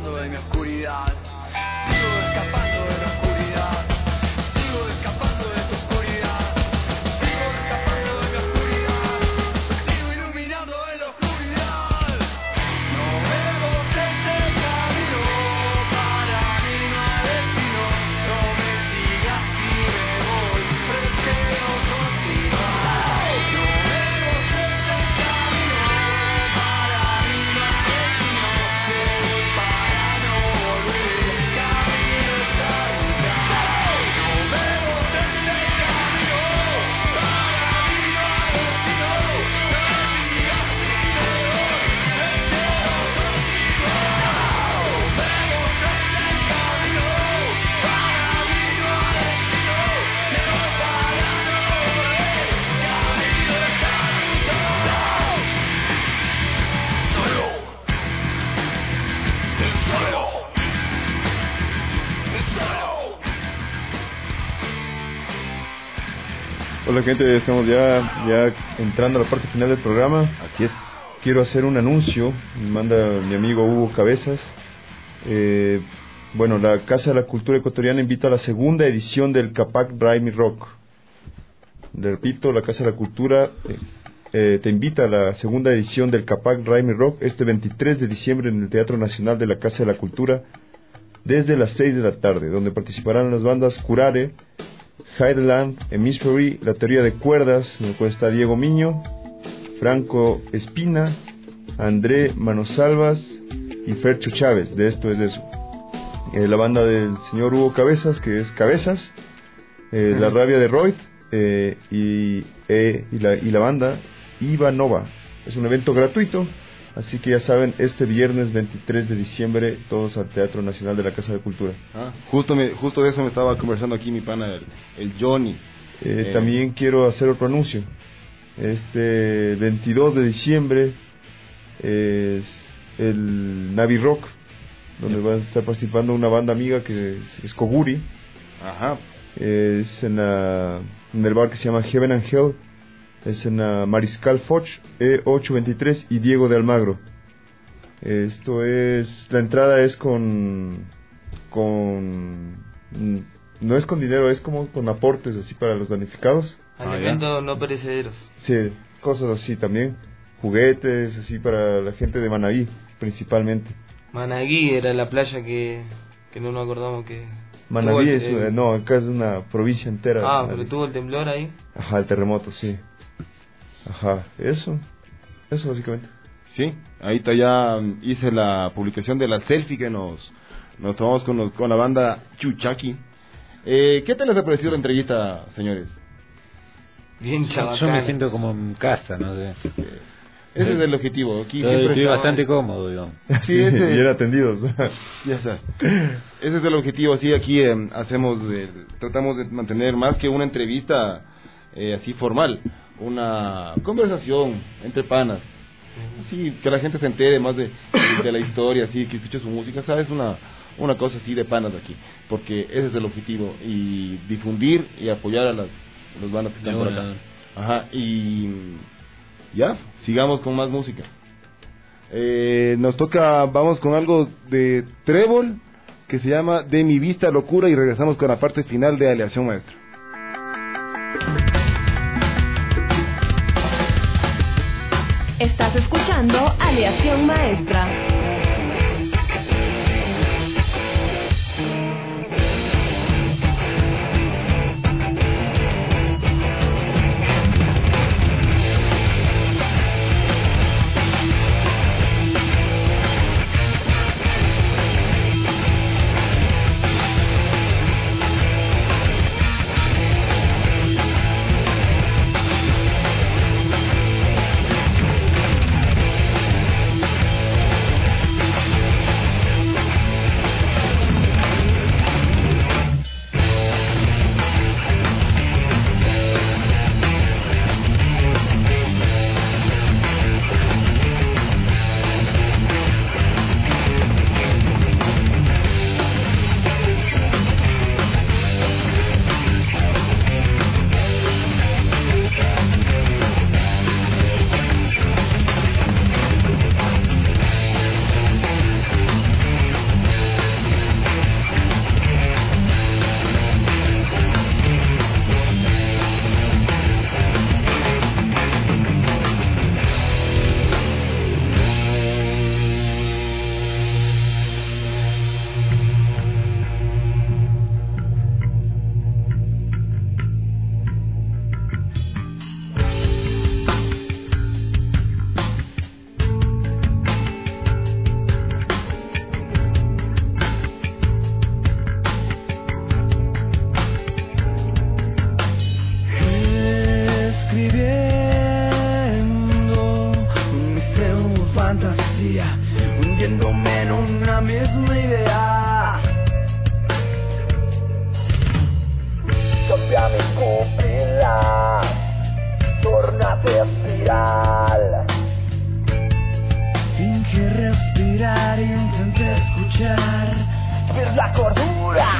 Speaker 11: escapando de mi oscuridad. Sigo escapando de la oscuridad. Sigo escapando de tu oscuridad. Sigo escapando de mi oscuridad. Sigo iluminando en la oscuridad. No veo este camino. Para mí no hay destino. No me sigas si me voy. Prefiero continuar. No veo este camino. Para mí no hay destino. Me voy para no volver. El camino está ruta. No veo este camino. Para mí no hay destino. No me sigas si me voy. Prefiero continuar. No veo este camino. Para mí no hay destino. Me voy para no volver. El camino está ruta. El suelo. El suelo.
Speaker 8: Hola gente, estamos ya, ya entrando a la parte final del programa. Aquí es. Quiero hacer un anuncio, me manda mi amigo Hugo Cabezas. Eh, bueno, la Casa de la Cultura Ecuatoriana invita a la segunda edición del Capac Raimi Rock. Le repito, la Casa de la Cultura eh, eh, te invita a la segunda edición del Capac Raimi Rock este veintitrés de diciembre en el Teatro Nacional de la Casa de la Cultura desde las seis de la tarde, donde participarán las bandas Curare, Highland, Hemisphere, La Teoría de Cuerdas, en el cual está Diego Miño, Franco Espina, André Manosalvas y Fercho Chávez. De esto es de eso. Eh, la banda del señor Hugo Cabezas, que es Cabezas, eh, La Rabia de Roy eh, y, eh, y, la, y la banda Ivanova. Es un evento gratuito, así que ya saben, este viernes veintitrés de diciembre, todos al Teatro Nacional de la Casa de Cultura.
Speaker 5: Ah, justo, me, justo de eso me estaba conversando aquí mi pana, el, el Johnny.
Speaker 8: Eh,
Speaker 5: Eh,
Speaker 8: También quiero hacer otro anuncio. Este veintidós de diciembre es el Navi Rock, donde va a estar participando una banda amiga que es, es Koguri.
Speaker 5: Ajá.
Speaker 8: Es en, la, en el bar que se llama Heaven and Hell. Es en la Mariscal Foch, E ochocientos veintitrés y Diego de Almagro. Esto es, la entrada es con, con, no es con dinero, es como con aportes así para los damnificados.
Speaker 10: Alimentos no perecederos.
Speaker 8: Sí, cosas así también, juguetes así para la gente de Manaví principalmente.
Speaker 10: Managui era la playa que, que no nos acordamos que...
Speaker 8: Manaví
Speaker 10: tuvo el-
Speaker 8: es,
Speaker 10: el-
Speaker 8: no, acá es una provincia entera.
Speaker 10: Ah,
Speaker 8: Manaví.
Speaker 10: pero tuvo el temblor ahí.
Speaker 8: Ajá, el terremoto, sí. Ajá, eso, eso básicamente.
Speaker 5: Sí, ahorita ya mm, hice la publicación de la selfie que nos, nos tomamos con, los- con la banda Chuchaki. Eh, ¿Qué tal les ha parecido la entrevista, señores?
Speaker 10: Bien
Speaker 7: Yo
Speaker 10: chabacana.
Speaker 7: me siento como en casa, no sé.
Speaker 5: Ese es el objetivo. Aquí
Speaker 7: Estoy,
Speaker 5: siempre
Speaker 7: estoy
Speaker 5: estamos-
Speaker 7: bastante cómodo, digamos.
Speaker 5: Sí, ese-
Speaker 8: Bien atendidos.
Speaker 5: Ya está. Ese es el objetivo. Así aquí eh, hacemos, eh, tratamos de mantener más que una entrevista eh, así formal, una conversación entre panas. Así que la gente se entere más de, de la historia, así que escuche su música, sabes, una una cosa así de panas aquí, porque ese es el objetivo, y difundir y apoyar a las, a las bandas que están
Speaker 7: De
Speaker 5: por
Speaker 7: una.
Speaker 5: acá. Ajá, y ya, sigamos con más música. Eh, nos toca, vamos con algo de Trébol, que se llama De mi vista locura, y regresamos con la parte final de Aleación Maestra.
Speaker 6: Estás escuchando Aleación Maestra.
Speaker 11: No pensar, ver la cordura.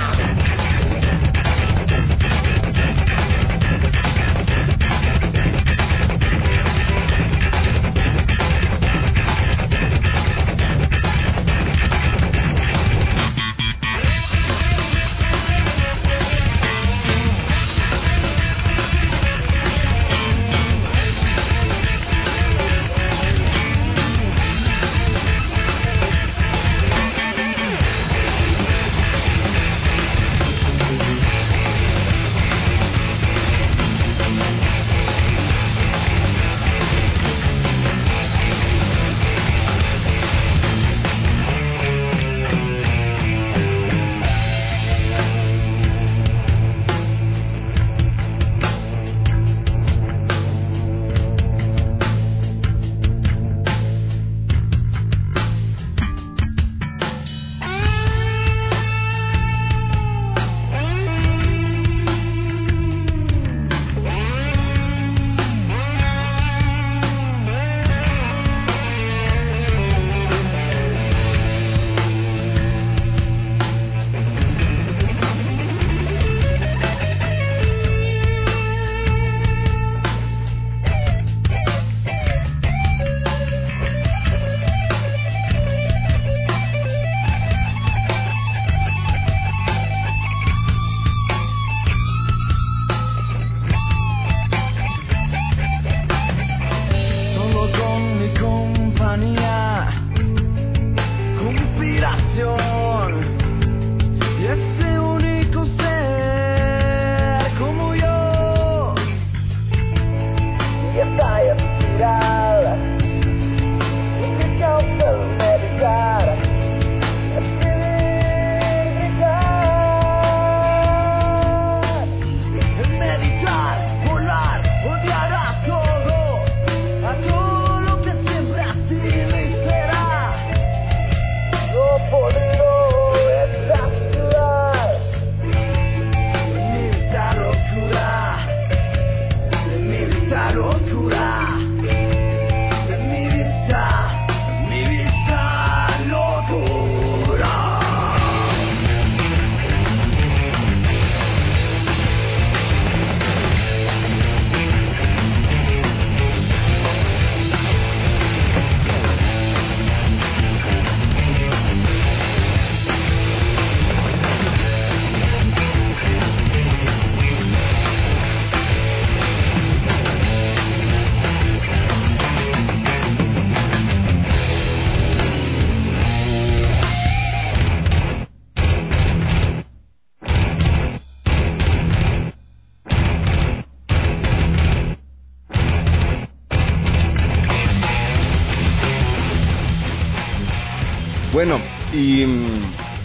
Speaker 5: Bueno, y mmm,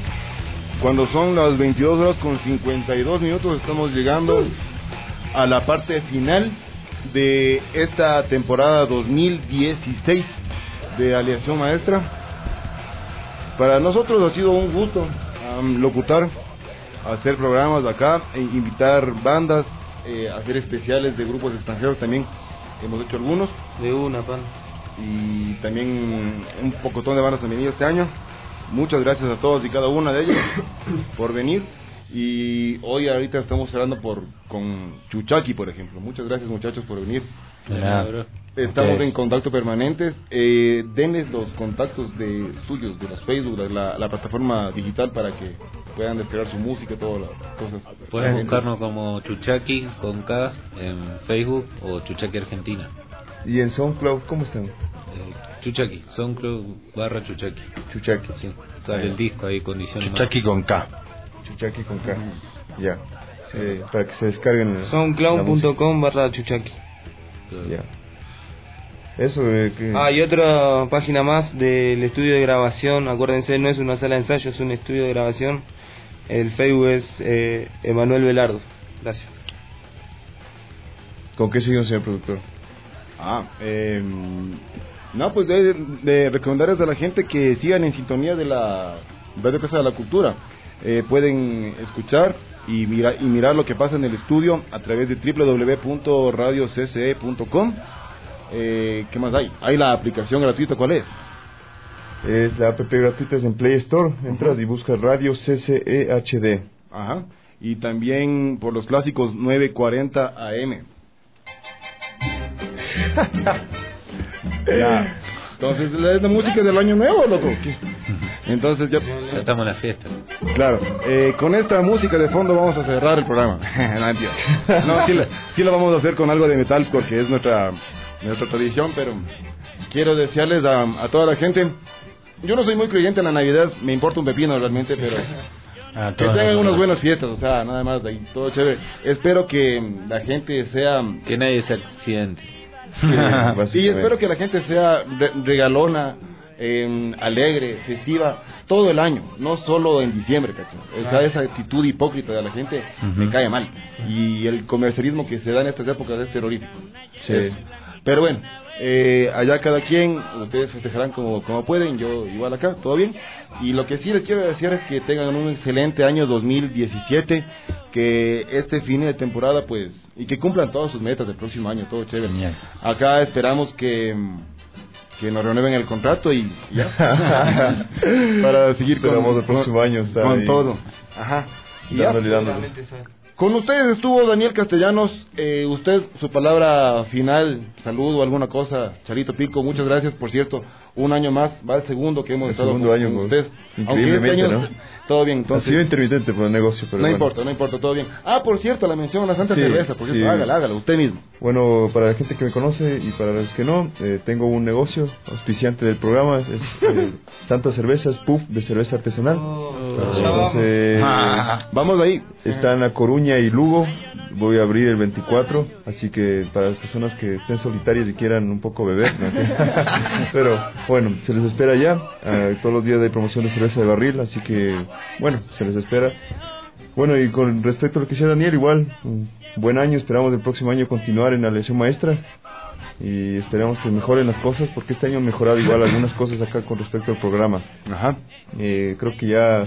Speaker 5: cuando son las veintidós horas con cincuenta y dos minutos estamos llegando a la parte final de esta temporada dos mil dieciséis de Aleación Maestra. Para nosotros ha sido un gusto um, locutar, hacer programas acá, e invitar bandas, eh, hacer especiales de grupos extranjeros también. Hemos hecho algunos.
Speaker 10: De una, pan.
Speaker 5: Y también un pocotón de bandas han venido este año. Muchas gracias a todos y cada una de ellos por venir. Y hoy ahorita estamos cerrando por con Chuchaki, por ejemplo. Muchas gracias, muchachos, por venir.
Speaker 7: Nada,
Speaker 5: Estamos en contacto permanente. Eh, denles los contactos de suyos, de los Facebook, de la, la plataforma digital, para que puedan descargar su música y todas las cosas.
Speaker 7: Pueden buscarnos como Chuchaki con K en Facebook o Chuchaki Argentina.
Speaker 8: ¿Y en SoundCloud cómo están?
Speaker 7: Eh, Chuchaki, SoundCloud barra Chuchaki.
Speaker 8: Chuchaki.
Speaker 7: Sí, sale ah, el disco ahí, condición.
Speaker 9: Chuchaki
Speaker 7: más.
Speaker 9: con K.
Speaker 8: Chuchaki con K. Uh-huh. Ya. Sí. Eh, para que se descarguen.
Speaker 10: SoundCloud punto com barra Chuchaki.
Speaker 8: Ya. Eso eh, que...
Speaker 10: Ah, y otra página más del estudio de grabación. Acuérdense, no es una sala de ensayo, es un estudio de grabación. El Facebook es eh, Emanuel Velardo. Gracias.
Speaker 8: ¿Con qué siguen, señor productor?
Speaker 5: Ah, eh, no, pues de, de recomendarles a la gente que sigan en sintonía de la Radio Casa de la Cultura. Eh, pueden escuchar y mirar, y mirar lo que pasa en el estudio a través de doble u doble u doble u punto radio c c e punto com. Eh, ¿Qué más hay? Hay la aplicación gratuita, ¿cuál es?
Speaker 8: Es la app gratuita en Play Store. Entras uh-huh. y buscas Radio C C E H D.
Speaker 5: Ajá. Y también por los clásicos nueve cuarenta A M. Ya. Entonces, ¿es la música del año nuevo, loco? ¿Qué? Entonces ya...
Speaker 7: ya estamos en la fiesta.
Speaker 5: Claro. Eh, con esta música de fondo vamos a cerrar el programa. No, sí, la, sí lo vamos a hacer con algo de metal porque es nuestra, nuestra tradición, pero quiero desearles a, a toda la gente... Yo no soy muy creyente en la Navidad, me importa un pepino realmente, pero... Ah, que tengan unas buenas fiestas, o sea, nada más, ahí, todo chévere. Espero que la gente sea...
Speaker 7: Que nadie se accidente.
Speaker 5: Sí, y espero que la gente sea re regalona, eh, alegre, festiva, todo el año, no solo en diciembre, ¿cachai? O sea, esa actitud hipócrita de la gente uh-huh. me cae mal. Y el comercialismo que se da en estas épocas es terrorífico. Sí. Es, pero bueno, eh, allá cada quien, ustedes festejarán como, como pueden, yo igual acá, todo bien. Y lo que sí les quiero decir es que tengan un excelente año dos mil diecisiete, que este fin de temporada, pues, y que cumplan todas sus metas del próximo año, todo chévere. Bien. Acá esperamos que, que nos renueven el contrato y ya. Para seguir con,
Speaker 8: el próximo
Speaker 5: con,
Speaker 8: año estar
Speaker 5: con
Speaker 8: ahí.
Speaker 5: todo. Ajá. Y
Speaker 8: dándole,
Speaker 5: ya.
Speaker 8: dándole.
Speaker 5: Con ustedes estuvo Daniel Castellanos. Eh, usted, su palabra final, saludo, alguna cosa. Charito Pico, muchas gracias, por cierto. Un año más, va el segundo que hemos
Speaker 8: el
Speaker 5: estado
Speaker 8: segundo
Speaker 5: con,
Speaker 8: año,
Speaker 5: con usted.
Speaker 8: Increíblemente,
Speaker 5: este año,
Speaker 8: ¿no?
Speaker 5: Todo bien, entonces.
Speaker 8: Ha sido intermitente por el negocio, pero
Speaker 5: no
Speaker 8: bueno.
Speaker 5: importa, no importa, todo bien. Ah, por cierto, la mención a la Santa
Speaker 8: sí,
Speaker 5: Cerveza, por cierto,
Speaker 8: sí.
Speaker 5: hágala, hágala, usted mismo.
Speaker 8: Bueno, para la gente que me conoce y para los que no, eh, tengo un negocio auspiciante del programa, es eh, Santa Cervezas, puff de cerveza artesanal.
Speaker 5: Oh,
Speaker 8: Entonces,
Speaker 5: ah, vamos ahí.
Speaker 8: Está en A Coruña y Lugo. Voy a abrir el veinticuatro, así que para las personas que estén solitarias y quieran un poco beber, ¿no? Pero bueno, se les espera ya. Uh, todos los días hay promoción de cerveza de barril, así que bueno, se les espera. Bueno, y con respecto a lo que decía Daniel, igual, un buen año, esperamos el próximo año continuar en la lección maestra y esperamos que mejoren las cosas, porque este año han mejorado igual algunas cosas acá con respecto al programa. Ajá. Eh, creo que ya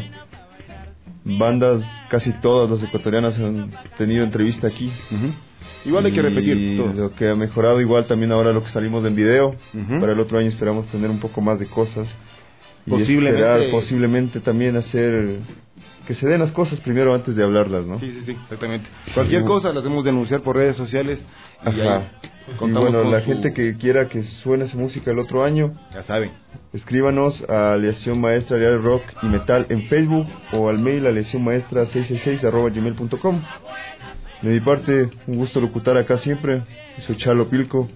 Speaker 8: bandas, casi todas las ecuatorianas han tenido entrevista aquí.
Speaker 5: Uh-huh. Igual hay que repetir
Speaker 8: y
Speaker 5: todo.
Speaker 8: Lo que ha mejorado igual también ahora lo que salimos en video. Uh-huh. Para el otro año esperamos tener un poco más de cosas y
Speaker 5: posiblemente
Speaker 8: esperar posiblemente también hacer que se den las cosas primero antes de hablarlas, ¿no?
Speaker 5: Sí, sí, sí, exactamente. Cualquier uh-huh. cosa las debemos denunciar por redes sociales. Y
Speaker 8: Ajá. Y bueno, la tu... gente que quiera que suene su música el otro año,
Speaker 5: ya saben,
Speaker 8: escríbanos a Aleación Maestra Real Rock y Metal en Facebook o al mail aleacionmaestra seiscientos sesenta y seis arroba gmail punto com. De mi parte, un gusto locutar acá siempre. Soy Charlo Pilco.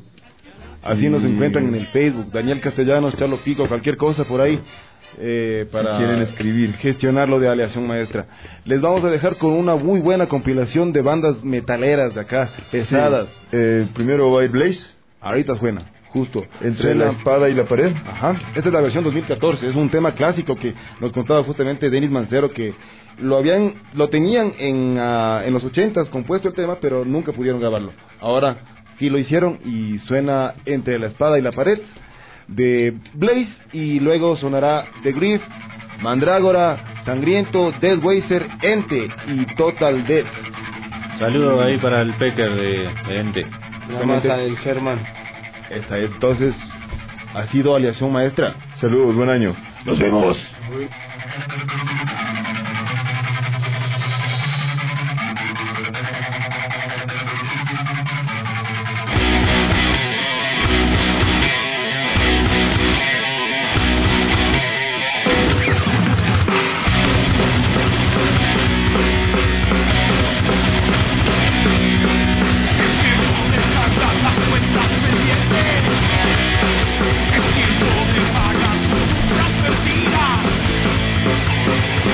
Speaker 5: Así y... nos encuentran en el Facebook, Daniel Castellanos, Charlo Pico, cualquier cosa por ahí. Eh, para
Speaker 8: si quieren escribir,
Speaker 5: gestionar lo de Aleación Maestra. Les vamos a dejar con una muy buena compilación de bandas metaleras de acá, pesadas.
Speaker 8: Sí. Eh, primero va a ir Blaze.
Speaker 5: Ahorita suena, justo.
Speaker 8: Entre la, la espada y la pared.
Speaker 5: Ajá. Esta es la versión dos mil catorce. Es un tema clásico que nos contaba justamente Denis Mancero, que lo habían, lo tenían en, uh, en los ochentas compuesto el tema, pero nunca pudieron grabarlo. Ahora sí lo hicieron y suena Entre la espada y la pared de Blaze, y luego sonará The Grief, Mandrágora, Sangriento, Deathweiser, Ente y Total Death.
Speaker 7: Saludos ahí para el Pecker de, de Ente.
Speaker 10: La masa del Germán.
Speaker 5: Esa es, entonces, ha sido Aleación Maestra.
Speaker 8: Saludos, buen año.
Speaker 5: Nos vemos.
Speaker 11: Es tiempo de pagar tus advertidas.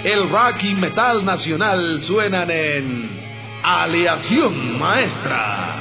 Speaker 4: el rock y metal nacional suenan en Aleación Maestra.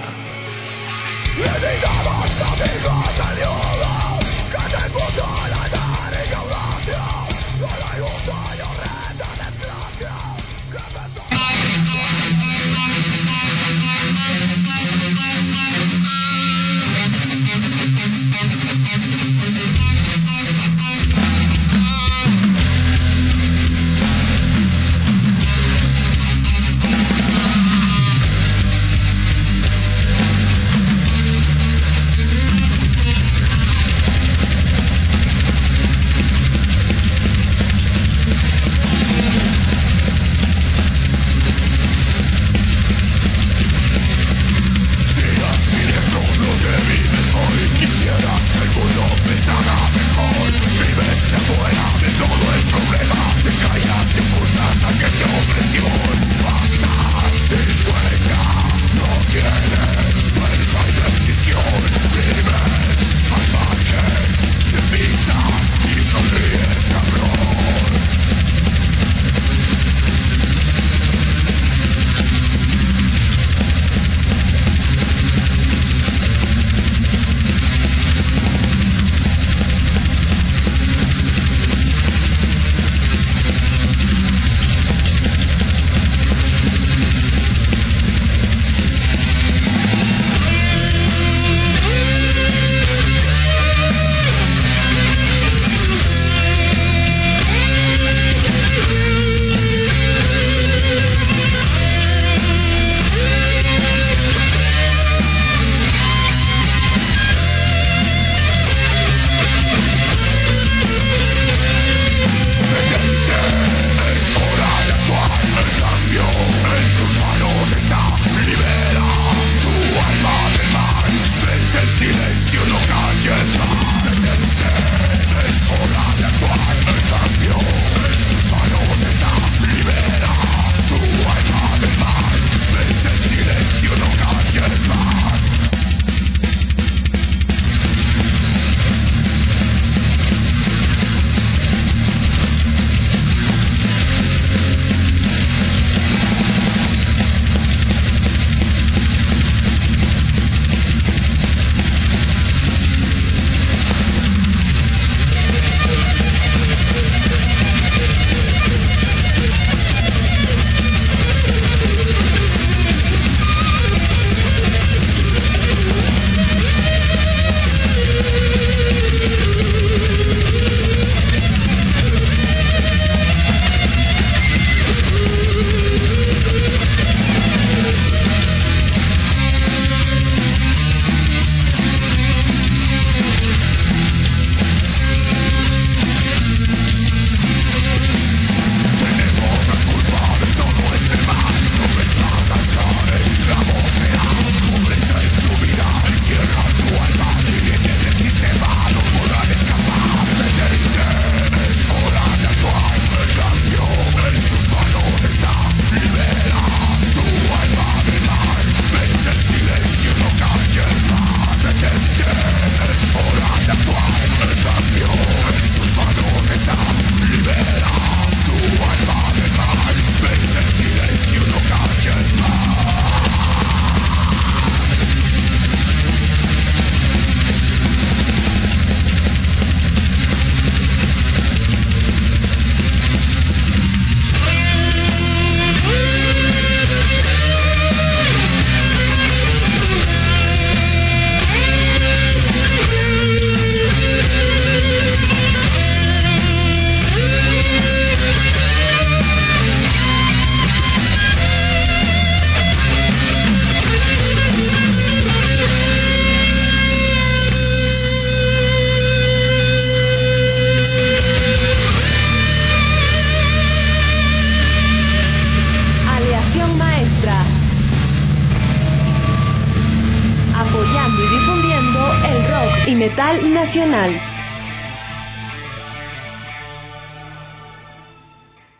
Speaker 6: Metal Nacional.